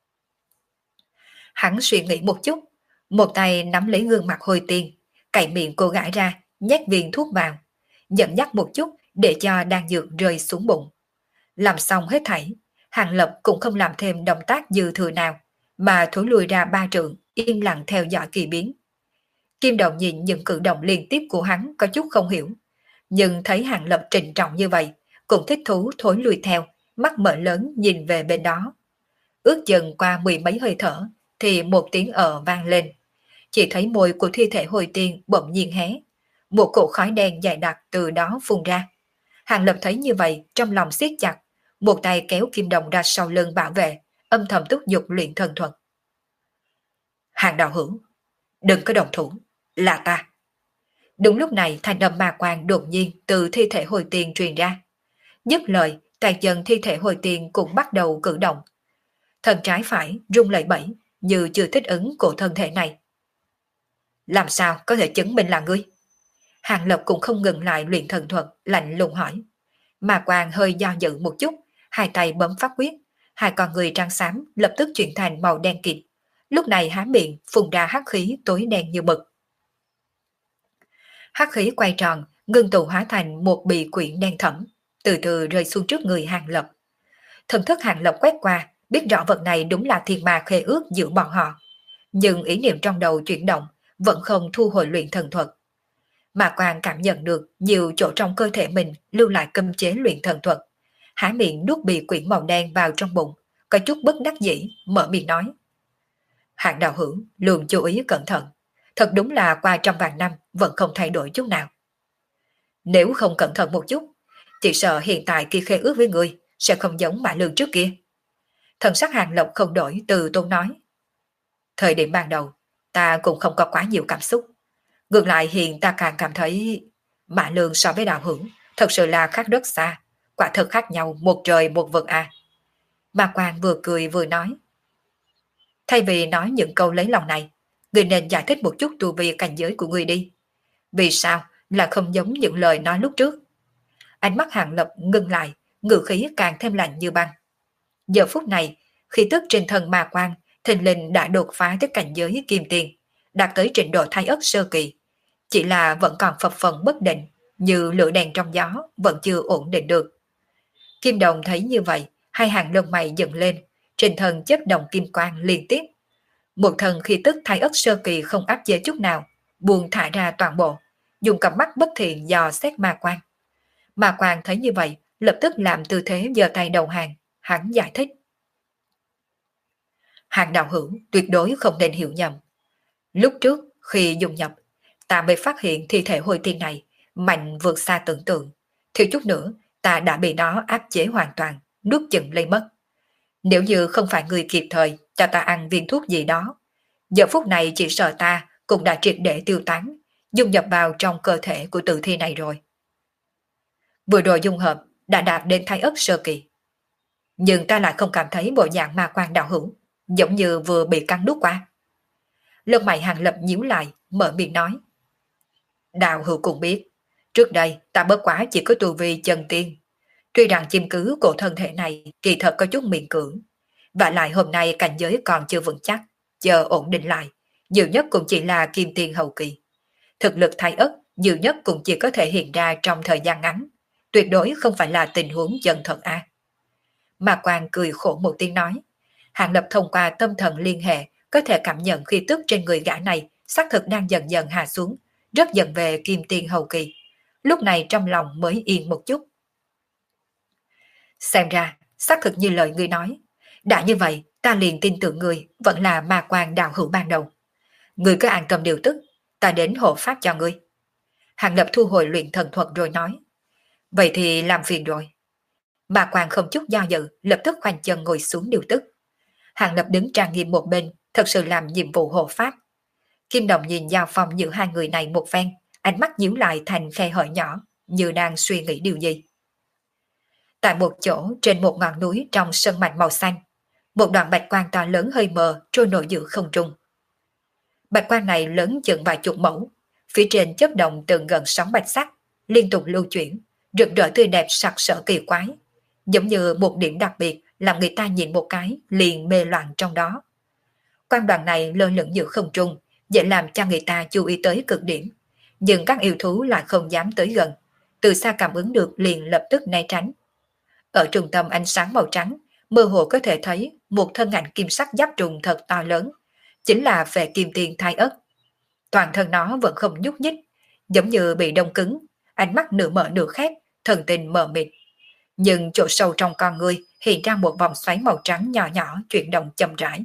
Hắn suy nghĩ một chút, một tay nắm lấy gương mặt hồi tiên, cạy miệng cô gãi ra, nhét viên thuốc vào, dẫn dắt một chút để cho đan dược rơi xuống bụng. Làm xong hết thảy, Hàng Lập cũng không làm thêm động tác dư thừa nào, mà thối lùi ra ba trượng, im lặng theo dõi kỳ biến. Kim Đồng nhìn những cử động liên tiếp của hắn có chút không hiểu, nhưng thấy Hàng Lập trịnh trọng như vậy, cũng thích thú thối lùi theo, mắt mở lớn nhìn về bên đó. Ước chừng qua mười mấy hơi thở, thì một tiếng ở vang lên. Chỉ thấy môi của thi thể hồi tiên bỗng nhiên hé, một cỗ khói đen dày đặc từ đó phun ra. Hàng Lập thấy như vậy, trong lòng siết chặt, một tay kéo Kim Đồng ra sau lưng bảo vệ, âm thầm túc dục luyện thần thuật. Hàng đạo hữu, đừng có đồng thủ, là ta. Đúng lúc này thanh âm ma quang đột nhiên từ thi thể hồi tiên truyền ra. Dứt lời, tay chân thi thể hồi tiên cũng bắt đầu cử động. Thân trái phải rung lẩy bẩy, như chưa thích ứng của thân thể này. Làm sao có thể chứng minh là ngươi? Hàng Lập cũng không ngừng lại luyện thần thuật, lạnh lùng hỏi. Ma quang hơi do dự một chút, hai tay bấm phát quyết, hai con người trắng xám lập tức chuyển thành màu đen kịt. Lúc này há miệng phun ra hắc khí tối đen như mực. Hắc khí quay tròn, ngưng tụ hóa thành một bì quyển đen thẫm, từ từ rơi xuống trước người Hàng Lập. Thần thức Hàng Lập quét qua, biết rõ vật này đúng là thiên ma khê ước giữa bọn họ. Nhưng ý niệm trong đầu chuyển động, vẫn không thu hồi luyện thần thuật. Ma quang cảm nhận được nhiều chỗ trong cơ thể mình lưu lại cấm chế luyện thần thuật. Há miệng nuốt bì quyển màu đen vào trong bụng, có chút bất đắc dĩ, mở miệng nói. Hạng đạo hữu, luôn chú ý cẩn thận. Thật đúng là qua trăm vạn năm vẫn không thay đổi chút nào. Nếu không cẩn thận một chút, chỉ sợ hiện tại khi khê ước với người sẽ không giống Mã Lương trước kia. Thần sắc Hàng Lộc không đổi, từ tôn nói. Thời điểm ban đầu, ta cũng không có quá nhiều cảm xúc. Ngược lại hiện ta càng cảm thấy Mã Lương so với đạo hữu thật sự là khác rất xa, quả thật khác nhau một trời một vực à. Ma Quang vừa cười vừa nói. Thay vì nói những câu lấy lòng này, người nên giải thích một chút tu vi cảnh giới của người đi. Vì sao là không giống những lời nói lúc trước? Ánh mắt Hàng Lập ngưng lại, ngữ khí càng thêm lạnh như băng. Giờ phút này, khí tức trên thân Ma Quang thình lình đã đột phá tới cảnh giới kim tiền, đạt tới trình độ thái ất sơ kỳ. Chỉ là vẫn còn phập phồng bất định, như lửa đèn trong gió, vẫn chưa ổn định được. Kim Đồng thấy như vậy, hai hàng lông mày dựng lên, trên thân chớp đồng kim quang liên tiếp. Một thần khí tức thái ất sơ kỳ không áp chế chút nào, buông thả ra toàn bộ, dùng cặp mắt bất thiện dò xét Ma Quang. Ma Quang thấy như vậy, lập tức làm tư thế giơ tay đầu hàng, hắn giải thích. Hàng đạo hữu tuyệt đối không nên hiểu nhầm. Lúc trước khi dùng nhập, ta mới phát hiện thi thể hồi tiên này mạnh vượt xa tưởng tượng. Thiếu chút nữa, ta đã bị nó áp chế hoàn toàn, nuốt chửng lấy mất. Nếu như không phải người kịp thời cho ta ăn viên thuốc gì đó, giờ phút này chỉ sợ ta cũng đã triệt để tiêu tán, dung nhập vào trong cơ thể của tử thi này rồi. Vừa rồi dung hợp đã đạt đến thái ất sơ kỳ. Nhưng ta lại không cảm thấy bộ dạng Ma Quang đạo hữu giống như vừa bị cắn nuốt qua. Lông mày Hàng Lập nhíu lại, mở miệng nói. Đạo hữu cũng biết, trước đây ta bất quá chỉ có tu vi chân tiên. Tuy rằng chiêm cứ của thân thể này kỳ thật có chút miễn cưỡng, và lại hôm nay cảnh giới còn chưa vững chắc, chờ ổn định lại, nhiều nhất cũng chỉ là kim tiên hậu kỳ. Thực lực thái ất nhiều nhất cũng chỉ có thể hiện ra trong thời gian ngắn, tuyệt đối không phải là tình huống chân thật a. Ma Quang cười khổ một tiếng nói, Hàng Lập thông qua tâm thần liên hệ có thể cảm nhận khí tức trên người gã này xác thực đang dần dần hạ xuống, rất dần về kim tiên hậu kỳ. Lúc này trong lòng mới yên một chút. Xem ra, xác thực như lời ngươi nói. Đã như vậy, ta liền tin tưởng ngươi vẫn là Ma Quang đạo hữu ban đầu. Ngươi cứ an tâm điều tức, ta đến hộ pháp cho ngươi. Hàng Lập thu hồi luyện thần thuật rồi nói. Vậy thì làm phiền rồi. Ma Quang không chút do dự, lập tức khoanh chân ngồi xuống điều tức. Hàng Lập đứng trang nghiêm một bên, thật sự làm nhiệm vụ hộ pháp. Kim Đồng nhìn giao phong giữa hai người này một phen, ánh mắt nhíu lại thành khe hở nhỏ, như đang suy nghĩ điều gì. Tại một chỗ trên một ngọn núi trong sơn mạch màu xanh, một đoạn bạch quang to lớn hơi mờ trôi nổi giữa không trung. Bạch quang này lớn chừng vài chục mẫu, phía trên chớp động từng gần sóng bạch sắc, liên tục lưu chuyển, rực rỡ tươi đẹp sặc sỡ kỳ quái, giống như một điểm đặc biệt làm người ta nhìn một cái liền mê loạn trong đó. Quang đoàn này lơ lửng giữa không trung, dễ làm cho người ta chú ý tới cực điểm, nhưng các yêu thú lại không dám tới gần, từ xa cảm ứng được liền lập tức né tránh. Ở trung tâm ánh sáng màu trắng, mơ hồ có thể thấy một thân ảnh kim sắc giáp trùng thật to lớn, chính là Phệ Kim Tiên Thai Ất. Toàn thân nó vẫn không nhúc nhích, giống như bị đông cứng, ánh mắt nửa mở nửa khép, thần tình mờ mịt. Nhưng chỗ sâu trong con người hiện ra một vòng xoáy màu trắng nhỏ nhỏ chuyển động chậm rãi.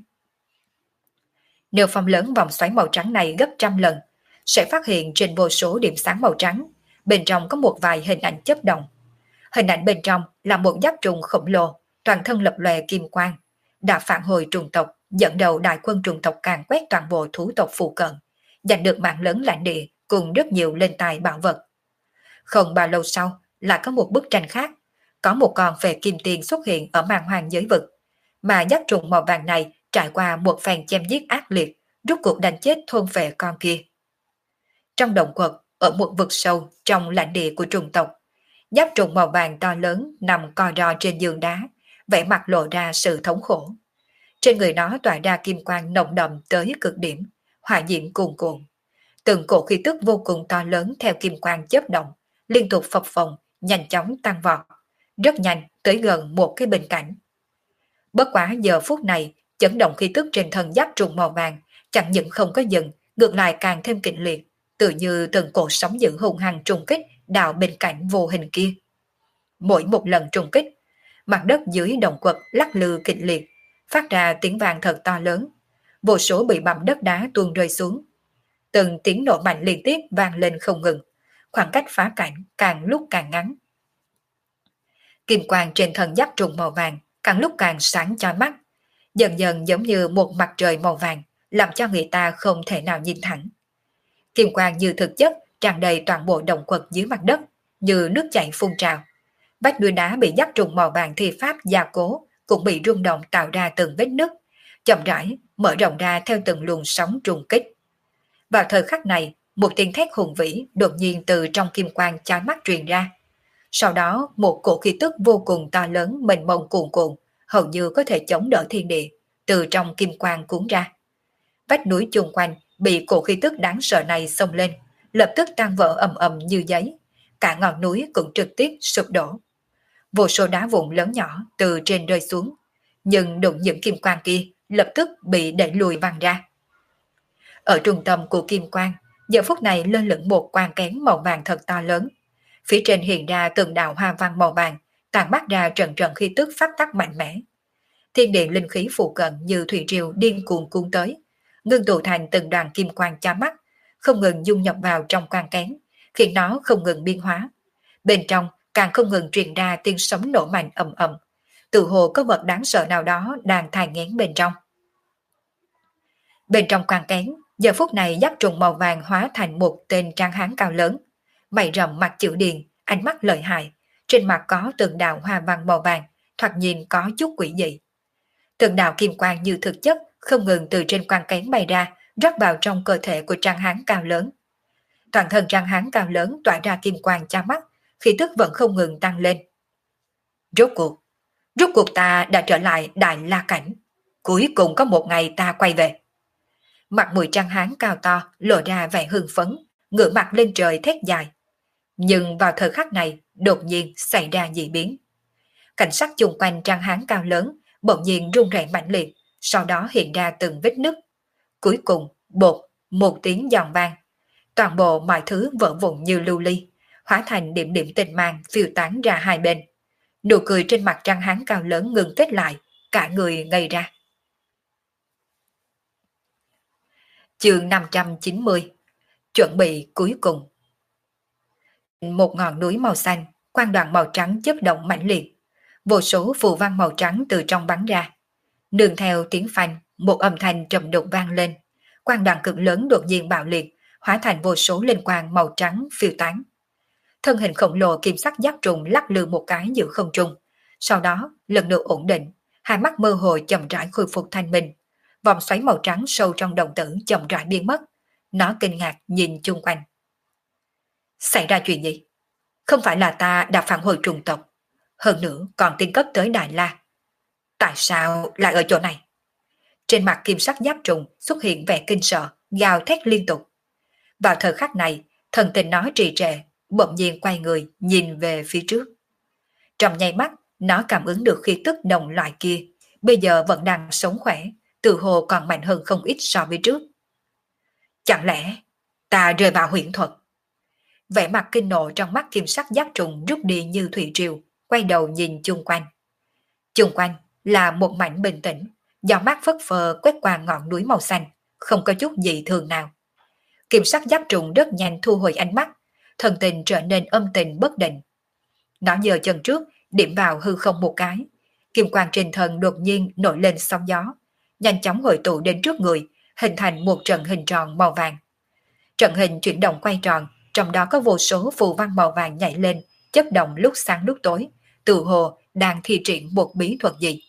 Nếu phong lớn vòng xoáy màu trắng này gấp trăm lần, sẽ phát hiện trên vô số điểm sáng màu trắng, bên trong có một vài hình ảnh chớp động. Hình ảnh bên trong là một giáp trùng khổng lồ, toàn thân lập lòe kim quang, đã phản hồi trùng tộc, dẫn đầu đại quân trùng tộc càn quét toàn bộ thú tộc phụ cận, giành được mạng lớn lãnh địa cùng rất nhiều lên tài bảo vật. Không bao lâu sau, lại có một bức tranh khác, có một con Phệ Kim Tiên xuất hiện ở màn hoàng giới vực, mà giáp trùng màu vàng này trải qua một phen chém giết ác liệt, rút cuộc đánh chết thôn vệ con kia. Trong động quật, ở một vực sâu trong lãnh địa của trùng tộc, giáp trùng màu vàng to lớn nằm co ro trên giường đá, vẻ mặt lộ ra sự thống khổ. Trên người nó tỏa ra kim quang nồng đậm tới cực điểm, hỏa diễm cuồn cuộn. Từng cổ khí tức vô cùng to lớn theo kim quang chớp động, liên tục phập phồng, nhanh chóng tăng vọt, rất nhanh tới gần một cái bên cạnh. Bất quá giờ phút này, chấn động khí tức trên thân giáp trùng màu vàng chẳng những không có dừng, ngược lại càng thêm kịch liệt, tự như từng cổ sóng dữ hùng hăng trùng kích đào bên cạnh vô hình kia. Mỗi một lần trùng kích, mặt đất dưới động quật lắc lư kịch liệt, phát ra tiếng vang thật to lớn, vô số bị bặm đất đá tuôn rơi xuống. Từng tiếng nổ mạnh liên tiếp vang lên không ngừng, khoảng cách phá cảnh càng lúc càng ngắn. Kim quang trên thân giáp trùng màu vàng càng lúc càng sáng chói mắt, dần dần giống như một mặt trời màu vàng, làm cho người ta không thể nào nhìn thẳng. Kim quang như thực chất tràn đầy toàn bộ động quật dưới mặt đất, như nước chảy phun trào. Vách núi đá bị giáp trùng màu vàng thi pháp gia cố cũng bị rung động tạo ra từng vết nứt, chậm rãi mở rộng ra theo từng luồng sóng trùng kích. Vào thời khắc này, một tiếng thét hùng vĩ đột nhiên từ trong kim quang chói mắt truyền ra. Sau đó, một cổ khí tức vô cùng to lớn mênh mông cuồn cuộn, hầu như có thể chống đỡ thiên địa, từ trong kim quang cuốn ra. Vách núi chung quanh bị cổ khí tức đáng sợ này xông lên, lập tức tan vỡ ầm ầm như giấy, cả ngọn núi cũng trực tiếp sụp đổ. Vô số đá vụn lớn nhỏ từ trên rơi xuống, nhưng đụng những kim quang kia lập tức bị đẩy lùi văng ra. Ở trung tâm của kim quang, giờ phút này lơ lửng một quang kén màu vàng thật to lớn. Phía trên hiện ra từng đạo hoa văn màu vàng, tàn bắt ra trận trận khí tức phát tắc mạnh mẽ. Thiên địa linh khí phụ cận như thủy triều điên cuồng cuốn tới, ngưng tụ thành từng đoàn kim quang chói mắt, không ngừng dung nhập vào trong quang kén, khiến nó không ngừng biến hóa. Bên trong càng không ngừng truyền ra tiếng sấm nổ mạnh ầm ầm, tự hồ có vật đáng sợ nào đó đang thai nghén bên trong. Bên trong quang kén, giờ phút này giáp trùng màu vàng hóa thành một tên tráng hán cao lớn, mày rậm mặt chữ điền, ánh mắt lợi hại, trên mặt có từng đạo hoa văn màu vàng, thoạt nhìn có chút quỷ dị. Từng đạo kim quang như thực chất không ngừng từ trên quang kén bay ra, rót vào trong cơ thể của tráng hán cao lớn. Toàn thân tráng hán cao lớn tỏa ra kim quang chói mắt, khí tức vẫn không ngừng tăng lên. Rốt cuộc, rốt cuộc ta đã trở lại Đại La Cảnh. Cuối cùng có một ngày ta quay về. Mặt mũi tráng hán cao to lộ ra vẻ hưng phấn, ngửa mặt lên trời thét dài. Nhưng vào thời khắc này, đột nhiên xảy ra dị biến. Cảnh sắc chung quanh trăng hán cao lớn, bỗng nhiên rung rẩy mãnh liệt, sau đó hiện ra từng vết nứt. Cuối cùng, bột, một tiếng giòn vang. Toàn bộ mọi thứ vỡ vụn như lưu ly, hóa thành điểm điểm tình mang phiêu tán ra hai bên. Nụ cười trên mặt trăng hán cao lớn ngừng kết lại, cả người ngây ra. Chương năm trăm chín mươi. Chuẩn bị cuối cùng. Một ngọn núi màu xanh, quang đoàn màu trắng chớp động mãnh liệt. Vô số phù văn màu trắng từ trong bắn ra. Nương theo tiếng phanh, một âm thanh trầm đục vang lên. Quang đoàn cực lớn đột nhiên bạo liệt, hóa thành vô số linh quang màu trắng phiêu tán. Thân hình khổng lồ kim sắc giáp trùng lắc lư một cái giữa không trung. Sau đó, lần nữa ổn định, hai mắt mơ hồ chậm rãi khôi phục thanh minh. Vòng xoáy màu trắng sâu trong đồng tử chậm rãi biến mất. Nó kinh ngạc nhìn chung quanh. Xảy ra chuyện gì? Không phải là ta đã phản hồi trùng tộc, hơn nữa còn tin cấp tới Đại La. Tại sao lại ở chỗ này? Trên mặt kim sắc giáp trùng xuất hiện vẻ kinh sợ, gào thét liên tục. Vào thời khắc này, thần tình nó trì trệ, bỗng nhiên quay người nhìn về phía trước. Trong nháy mắt, nó cảm ứng được khí tức đồng loại kia, bây giờ vẫn đang sống khỏe, tự hồ còn mạnh hơn không ít so với trước. Chẳng lẽ ta rơi vào huyễn thuật? Vẻ mặt kinh nộ trong mắt kim sắc giáp trùng rút đi như thủy triều, quay đầu nhìn chung quanh. Chung quanh là một mảnh bình tĩnh, gió mát phất phơ quét qua ngọn núi màu xanh, không có chút gì thường nào. Kim sắc giáp trùng rất nhanh thu hồi ánh mắt, thần tình trở nên âm tình bất định. Nó giơ chân trước, điểm vào hư không một cái. Kim quang trên thân đột nhiên nổi lên sóng gió, nhanh chóng hội tụ đến trước người, hình thành một trận hình tròn màu vàng. Trận hình chuyển động quay tròn, trong đó có vô số phù văn màu vàng nhảy lên, chất động lúc sáng lúc tối, tự hồ đang thi triển một bí thuật gì.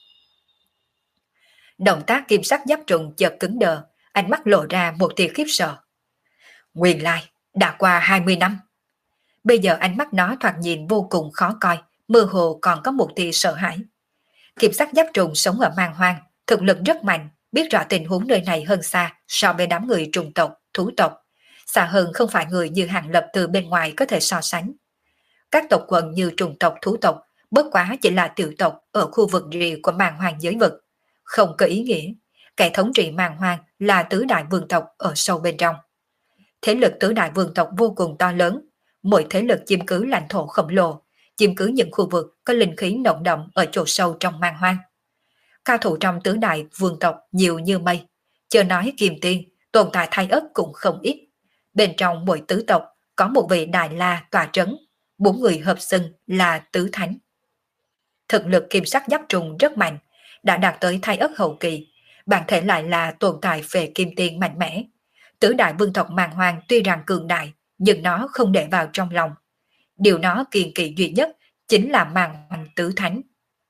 Động tác kim sắc giáp trùng chợt cứng đờ, ánh mắt lộ ra một tia khiếp sợ. Nguyên lai, đã qua hai mươi năm. Bây giờ ánh mắt nó thoạt nhìn vô cùng khó coi, mơ hồ còn có một tia sợ hãi. Kim sắc giáp trùng sống ở man hoang, thực lực rất mạnh, biết rõ tình huống nơi này hơn xa so với đám người trùng tộc, thú tộc. Xa hơn không phải người như Hàng Lập từ bên ngoài có thể so sánh. Các tộc quần như trùng tộc, thú tộc, bất quá chỉ là tiểu tộc ở khu vực rìa của màn hoàng giới vực. Không có ý nghĩa, kẻ thống trị màn hoàng là tứ đại vương tộc ở sâu bên trong. Thế lực tứ đại vương tộc vô cùng to lớn, mỗi thế lực chiếm cứ lãnh thổ khổng lồ, chiếm cứ những khu vực có linh khí nồng đậm ở chỗ sâu trong màn hoang. Cao thủ trong tứ đại vương tộc nhiều như mây, chờ nói kiềm tiên, tồn tại thái ất cũng không ít. Bên trong mỗi tứ tộc có một vị đại la tòa trấn, bốn người hợp xưng là tứ thánh. Thực lực kim sắc giáp trùng rất mạnh, đã đạt tới thái ất hậu kỳ, bản thể lại là tồn tại về kim tiên mạnh mẽ. Tứ đại vương tộc màn hoàng tuy rằng cường đại, nhưng nó không để vào trong lòng. Điều nó kiêng kỵ duy nhất chính là màn hoàng tứ thánh.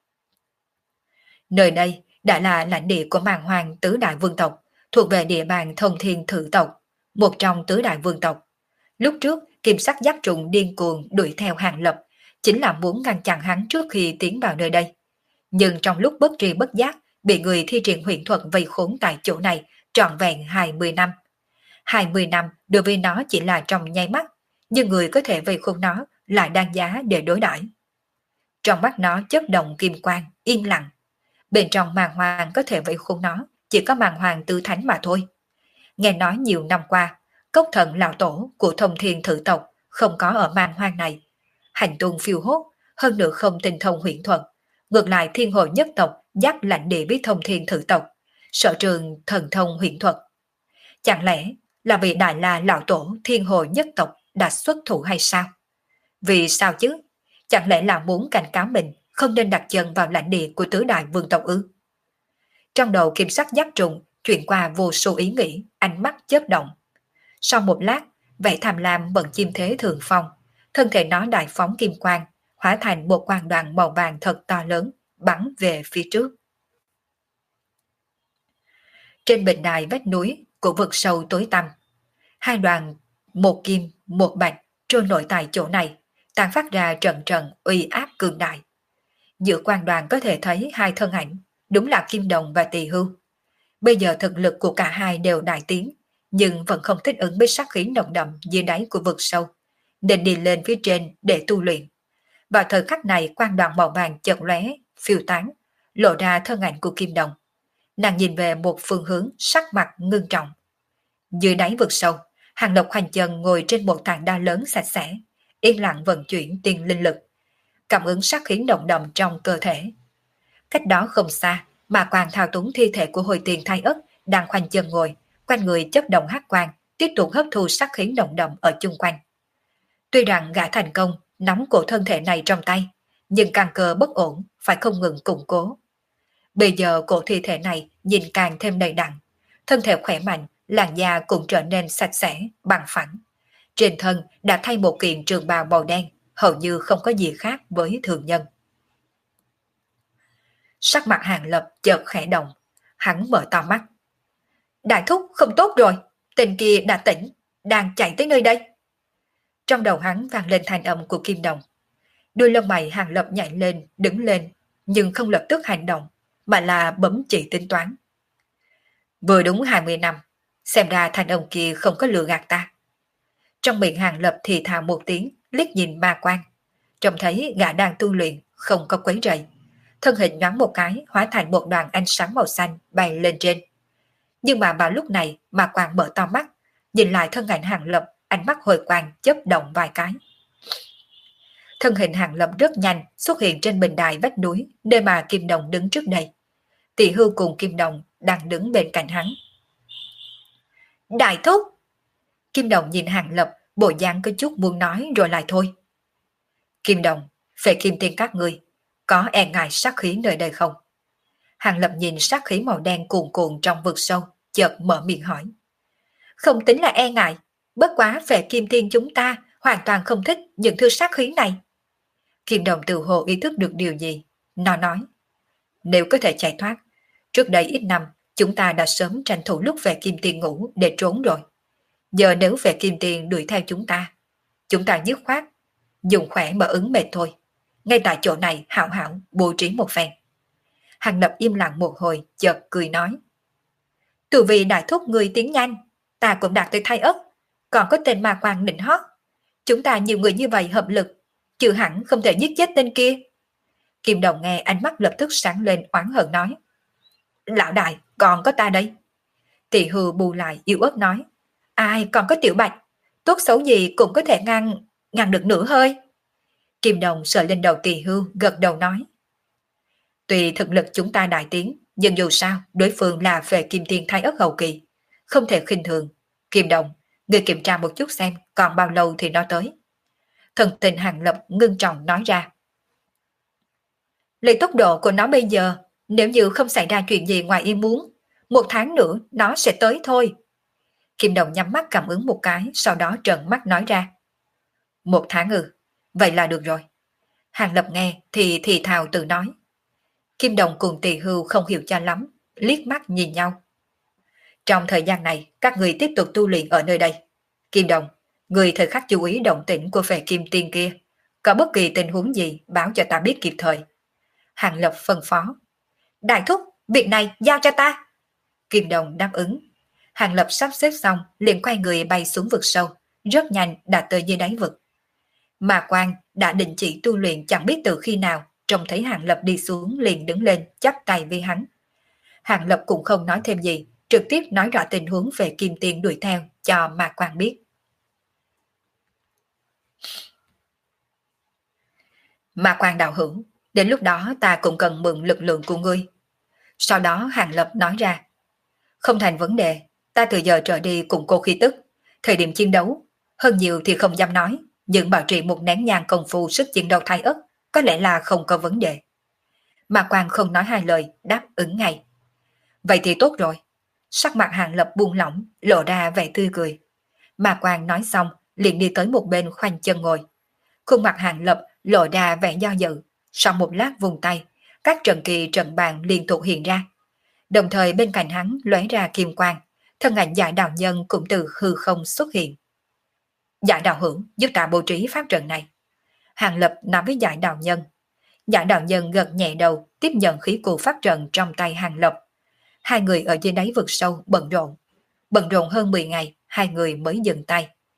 Nơi đây đã là lãnh địa của màn hoàng tứ đại vương tộc, thuộc về địa bàn thông thiên thử tộc, một trong tứ đại vương tộc. Lúc trước, kim sắc giáp trùng điên cuồng đuổi theo Hàng Lập, chính là muốn ngăn chặn hắn trước khi tiến vào nơi đây. Nhưng trong lúc bất tri bất giác, bị người thi triển huyền thuật vây khốn tại chỗ này trọn vẹn hai mươi năm. hai mươi năm đối với nó chỉ là trong nháy mắt, nhưng người có thể vây khốn nó lại đáng giá để đối đãi. Trong mắt nó chớp động kim quang, yên lặng. Bên trong màn hoàng có thể vây khốn nó, chỉ có màn hoàng tứ thánh mà thôi. Nghe nói nhiều năm qua, cốc thần lão tổ của thông thiên thử tộc không có ở màn hoang này. Hành tung phiêu hốt, hơn nữa không tinh thông huyền thuật. Ngược lại thiên hội nhất tộc giáp lãnh địa với thông thiên thử tộc, sở trường thần thông huyền thuật. Chẳng lẽ là vị đại la lão tổ thiên hội nhất tộc đã xuất thủ hay sao? Vì sao chứ? Chẳng lẽ là muốn cảnh cáo mình không nên đặt chân vào lãnh địa của tứ đại vương tộc ư? Trong đầu kim sắc giáp trùng chuyển qua vô số ý nghĩ, ánh mắt chớp động. Sau một lát, vẻ tham lam bận chim thế thường phong, thân thể nó đại phóng kim quang, hóa thành một quang đoàn màu vàng thật to lớn, bắn về phía trước. Trên bình đài vách núi của vực sâu tối tăm, hai đoàn một kim, một bạch trôi nổi tại chỗ này, tàn phát ra trận trận uy áp cường đại. Giữa quang đoàn có thể thấy hai thân ảnh, đúng là Kim Đồng và Tỳ Hưu. Bây giờ thực lực của cả hai đều đại tiến, nhưng vẫn không thích ứng với sát khí nồng đậm dưới đáy của vực sâu. nên đi lên phía trên để tu luyện. Vào thời khắc này quang đoàn màu vàng chợt lóe, phiêu tán, lộ ra thân ảnh của Kim Đồng. Nàng nhìn về một phương hướng, sắc mặt ngưng trọng. Dưới đáy vực sâu, Hàng Lập khoanh chân ngồi trên một tảng đá lớn sạch sẽ, yên lặng vận chuyển tiên linh lực, cảm ứng sát khí động đậm trong cơ thể. Cách đó không xa, mà quang thao túng thi thể của hồi tiền thai ất đang khoanh chân ngồi, quanh người chất động hắc quang, tiếp tục hấp thu sát khí động đậm ở chung quanh. Tuy rằng gã thành công nắm cổ thân thể này trong tay, nhưng căn cơ bất ổn, phải không ngừng củng cố. Bây giờ cổ thi thể này nhìn càng thêm đầy đặn, thân thể khỏe mạnh, làn da cũng trở nên sạch sẽ, bằng phẳng. Trên thân đã thay một kiện trường bào màu đen, hầu như không có gì khác với thường nhân. Sắc mặt Hàng Lập chợt khẽ động, hắn mở to mắt. Đại thúc không tốt rồi, tên kia đã tỉnh, đang chạy tới nơi đây. Trong đầu hắn vang lên thanh âm của Kim Đồng. Đôi lông mày Hàng Lập nhảy lên, đứng lên, nhưng không lập tức hành động, mà là bấm chỉ tính toán. Vừa đúng hai mươi năm, xem ra thanh âm kia không có lừa gạt ta. Trong miệng Hàng Lập thì thào một tiếng, liếc nhìn ma quan. Trông thấy gã đang tu luyện, không có quấy rầy. Thân hình nhoáng một cái, hóa thành một đoàn ánh sáng màu xanh bay lên trên. Nhưng mà vào lúc này, ma quan mở to mắt, nhìn lại thân ảnh Hàng Lập, ánh mắt hồi quang chớp động vài cái. Thân hình Hàng Lập rất nhanh xuất hiện trên bình đài vách núi, nơi mà Kim Đồng đứng trước đây. Tỷ Hưu cùng Kim Đồng đang đứng bên cạnh hắn. Đại thúc! Kim Đồng nhìn Hàng Lập, bộ dáng có chút muốn nói rồi lại thôi. Kim Đồng, về Kim Tiên các ngươi, có e ngại sát khí nơi đây không? Hàng Lập nhìn sát khí màu đen cuồn cuộn trong vực sâu, chợt mở miệng hỏi. Không tính là e ngại, bất quá về Kim Tiên chúng ta hoàn toàn không thích những thứ sát khí này. Kim Đồng tự hồ ý thức được điều gì, nó nói. Nếu có thể chạy thoát, trước đây ít năm chúng ta đã sớm tranh thủ lúc về Kim Tiên ngủ để trốn rồi. Giờ nếu về Kim Tiên đuổi theo chúng ta, chúng ta dứt khoát, dùng khỏe mà ứng mệt thôi. Ngay tại chỗ này hảo hảo bố trí một phen. Hàng Lập im lặng một hồi, chợt cười nói. Từ vì đại thúc người tiến nhanh, ta cũng đạt tới thai ất, còn có tên ma quan nịnh hót. Chúng ta nhiều người như vậy hợp lực, chưa hẳn không thể giết chết tên kia. Kim Đồng nghe ánh mắt lập tức sáng lên oán hận nói. Lão đại, còn có ta đây. Tỷ Hưu bù lại yếu ớt nói. Ai còn có Tiểu Bạch, tốt xấu gì cũng có thể ngăn, ngăn được nửa hơi. Kim Đồng sờ lên đầu Tỷ Hưu gật đầu nói. Tuy thực lực chúng ta đại tiến, nhưng dù sao đối phương là về Kim Tiên thai ất hậu kỳ, không thể khinh thường. Kim Đồng, người kiểm tra một chút xem còn bao lâu thì nó tới. Thần tình Hàng Lập ngưng trọng nói ra. Lấy tốc độ của nó bây giờ, nếu như không xảy ra chuyện gì ngoài ý muốn, một tháng nữa nó sẽ tới thôi. Kim Đồng nhắm mắt cảm ứng một cái, sau đó trợn mắt nói ra. Một tháng ư, vậy là được rồi. Hàng Lập nghe thì thì thào tự nói. Kim Đồng cùng Tỳ Hưu không hiểu cho lắm, liếc mắt nhìn nhau. Trong thời gian này, các người tiếp tục tu luyện ở nơi đây. Kim Đồng, người thời khắc chú ý động tĩnh của phệ Kim Tiên kia, có bất kỳ tình huống gì báo cho ta biết kịp thời. Hàng Lập phân phó. Đại thúc, việc này giao cho ta. Kim Đồng đáp ứng. Hàng Lập sắp xếp xong, liền quay người bay xuống vực sâu, rất nhanh đã tới dưới đáy vực. Mà Quang đã định chỉ tu luyện chẳng biết từ khi nào, trông thấy Hàng Lập đi xuống liền đứng lên chắp tay với hắn. Hàng Lập cũng không nói thêm gì, trực tiếp nói rõ tình huống về Kim Tiên đuổi theo cho Mạc Quang biết. Mạc Quang đạo hữu, đến lúc đó ta cũng cần mượn lực lượng của ngươi. Sau đó Hàng Lập nói ra. Không thành vấn đề, ta từ giờ trở đi cùng cô khí tức. Thời điểm chiến đấu, hơn nhiều thì không dám nói, nhưng bảo trì một nén nhang công phu sức chiến đấu thái ất, có lẽ là không có vấn đề. Mạc Quang không nói hai lời, đáp ứng ngay. Vậy thì tốt rồi. Sắc mặt Hàng Lập buông lỏng, lộ ra vẻ tươi cười. Mạc Quang nói xong, liền đi tới một bên khoanh chân ngồi. Khuôn mặt Hàng Lập lộ ra vẻ do dự, sau một lát vùng tay, các trận kỳ trận bàn liên tục hiện ra. Đồng thời bên cạnh hắn lóe ra kim quang, thân ảnh Giải Đạo Nhân cũng từ hư không xuất hiện. Giải Đạo hữu giúp ta bố trí pháp trận này. Hàng Lập nói với Giải Đạo Nhân. Giải Đạo Nhân gật nhẹ đầu, tiếp nhận khí cụ pháp trận trong tay Hàng Lập. Hai người ở dưới đáy vực sâu bận rộn. Bận rộn hơn mười ngày, hai người mới dừng tay.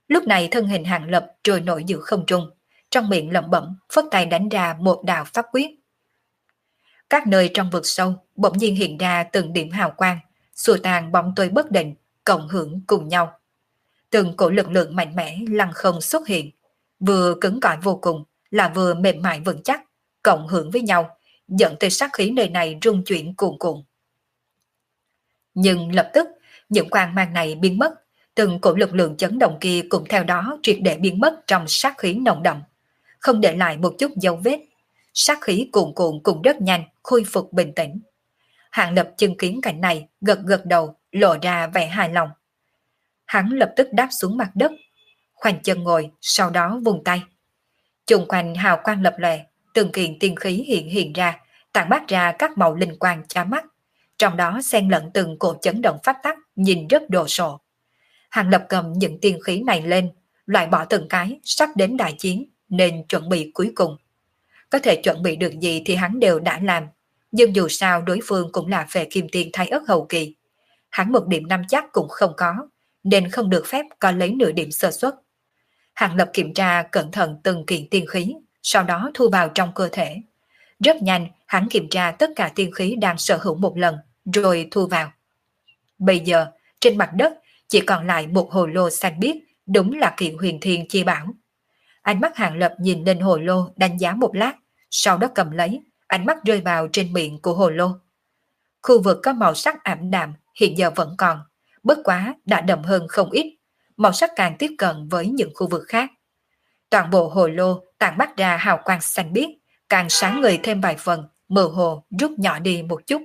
Lúc này thân hình Hàng Lập trôi nổi giữa không trung, trong miệng lẩm bẩm, phất tay đánh ra một đạo pháp quyết. Các nơi trong vực sâu bỗng nhiên hiện ra từng điểm hào quang, xua tan bóng tối bất định, cộng hưởng cùng nhau. Từng cổ lực lượng mạnh mẽ lăng không xuất hiện, vừa cứng cỏi vô cùng là vừa mềm mại vững chắc, cộng hưởng với nhau, dẫn tới sát khí nơi này rung chuyển cuồn cuộn. Nhưng lập tức, những quang mang này biến mất, từng cổ lực lượng chấn động kia cũng theo đó triệt để biến mất trong sát khí nồng đậm, không để lại một chút dấu vết. Sát khí cuồn cuộn cũng rất nhanh khôi phục bình tĩnh. Hạng Lập chứng kiến cảnh này, gật gật đầu, lộ ra vẻ hài lòng. Hắn lập tức đáp xuống mặt đất, khoanh chân ngồi, sau đó vùng tay. Chung quanh hào quang lập lòe, từng kiện tiên khí hiện hiện ra, tản mát ra các màu linh quang chói mắt, trong đó xen lẫn từng cổ chấn động pháp tắc, nhìn rất đồ sộ. Hàng Lập cầm những tiên khí này lên, loại bỏ từng cái, sắp đến đại chiến, nên chuẩn bị cuối cùng. Có thể chuẩn bị được gì thì hắn đều đã làm, nhưng dù sao đối phương cũng là về kim tiên thái ất hậu kỳ. Hắn một điểm nắm chắc cũng không có, nên không được phép có lấy nửa điểm sơ suất. Hàng Lập kiểm tra cẩn thận từng kiện tiên khí, sau đó thu vào trong cơ thể. Rất nhanh, hắn kiểm tra tất cả tiên khí đang sở hữu một lần, rồi thu vào. Bây giờ, trên mặt đất chỉ còn lại một hồ lô xanh biếc, đúng là kiện huyền thiên chi bảo. Ánh mắt Hàng Lập nhìn lên hồ lô đánh giá một lát, sau đó cầm lấy, ánh mắt rơi vào trên miệng của hồ lô. Khu vực có màu sắc ảm đạm hiện giờ vẫn còn, bất quá đã đậm hơn không ít, màu sắc càng tiếp cận với những khu vực khác. Toàn bộ hồ lô tản mát ra hào quang xanh biếc, càng sáng ngời thêm vài phần, mơ hồ rút nhỏ đi một chút.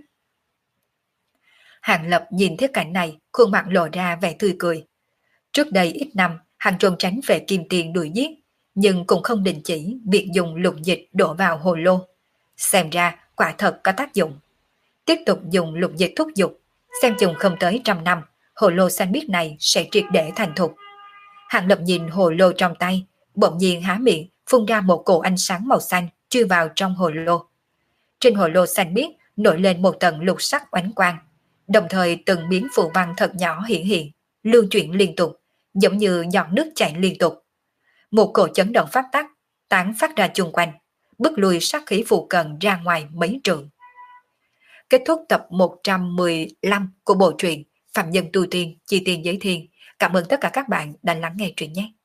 Hàng Lập nhìn thấy cảnh này, khuôn mặt lộ ra vẻ tươi cười. Trước đây ít năm, hắn trốn tránh về kim tiền đuổi giết, nhưng cũng không đình chỉ việc dùng lục dịch đổ vào hồ lô. Xem ra quả thật có tác dụng. Tiếp tục dùng lục dịch thúc giục, xem chừng không tới trăm năm, hồ lô xanh biếc này sẽ triệt để thành thục. Hàng Lập nhìn hồ lô trong tay, bỗng nhiên há miệng, phun ra một cổ ánh sáng màu xanh chui vào trong hồ lô. Trên hồ lô xanh biếc nổi lên một tầng lục sắc oánh quang, đồng thời từng miếng phù văn thật nhỏ hiện hiện, lưu chuyển liên tục, giống như giọt nước chảy liên tục. Một cổ chấn động pháp tắc tán phát ra chung quanh, bức lùi sát khí phù cận ra ngoài mấy trượng. Kết thúc tập một trăm mười lăm của bộ truyện Phạm Nhân Tu Tiên Chi Tiên Giới Thiên. Cảm ơn tất cả các bạn đã lắng nghe truyện nhé.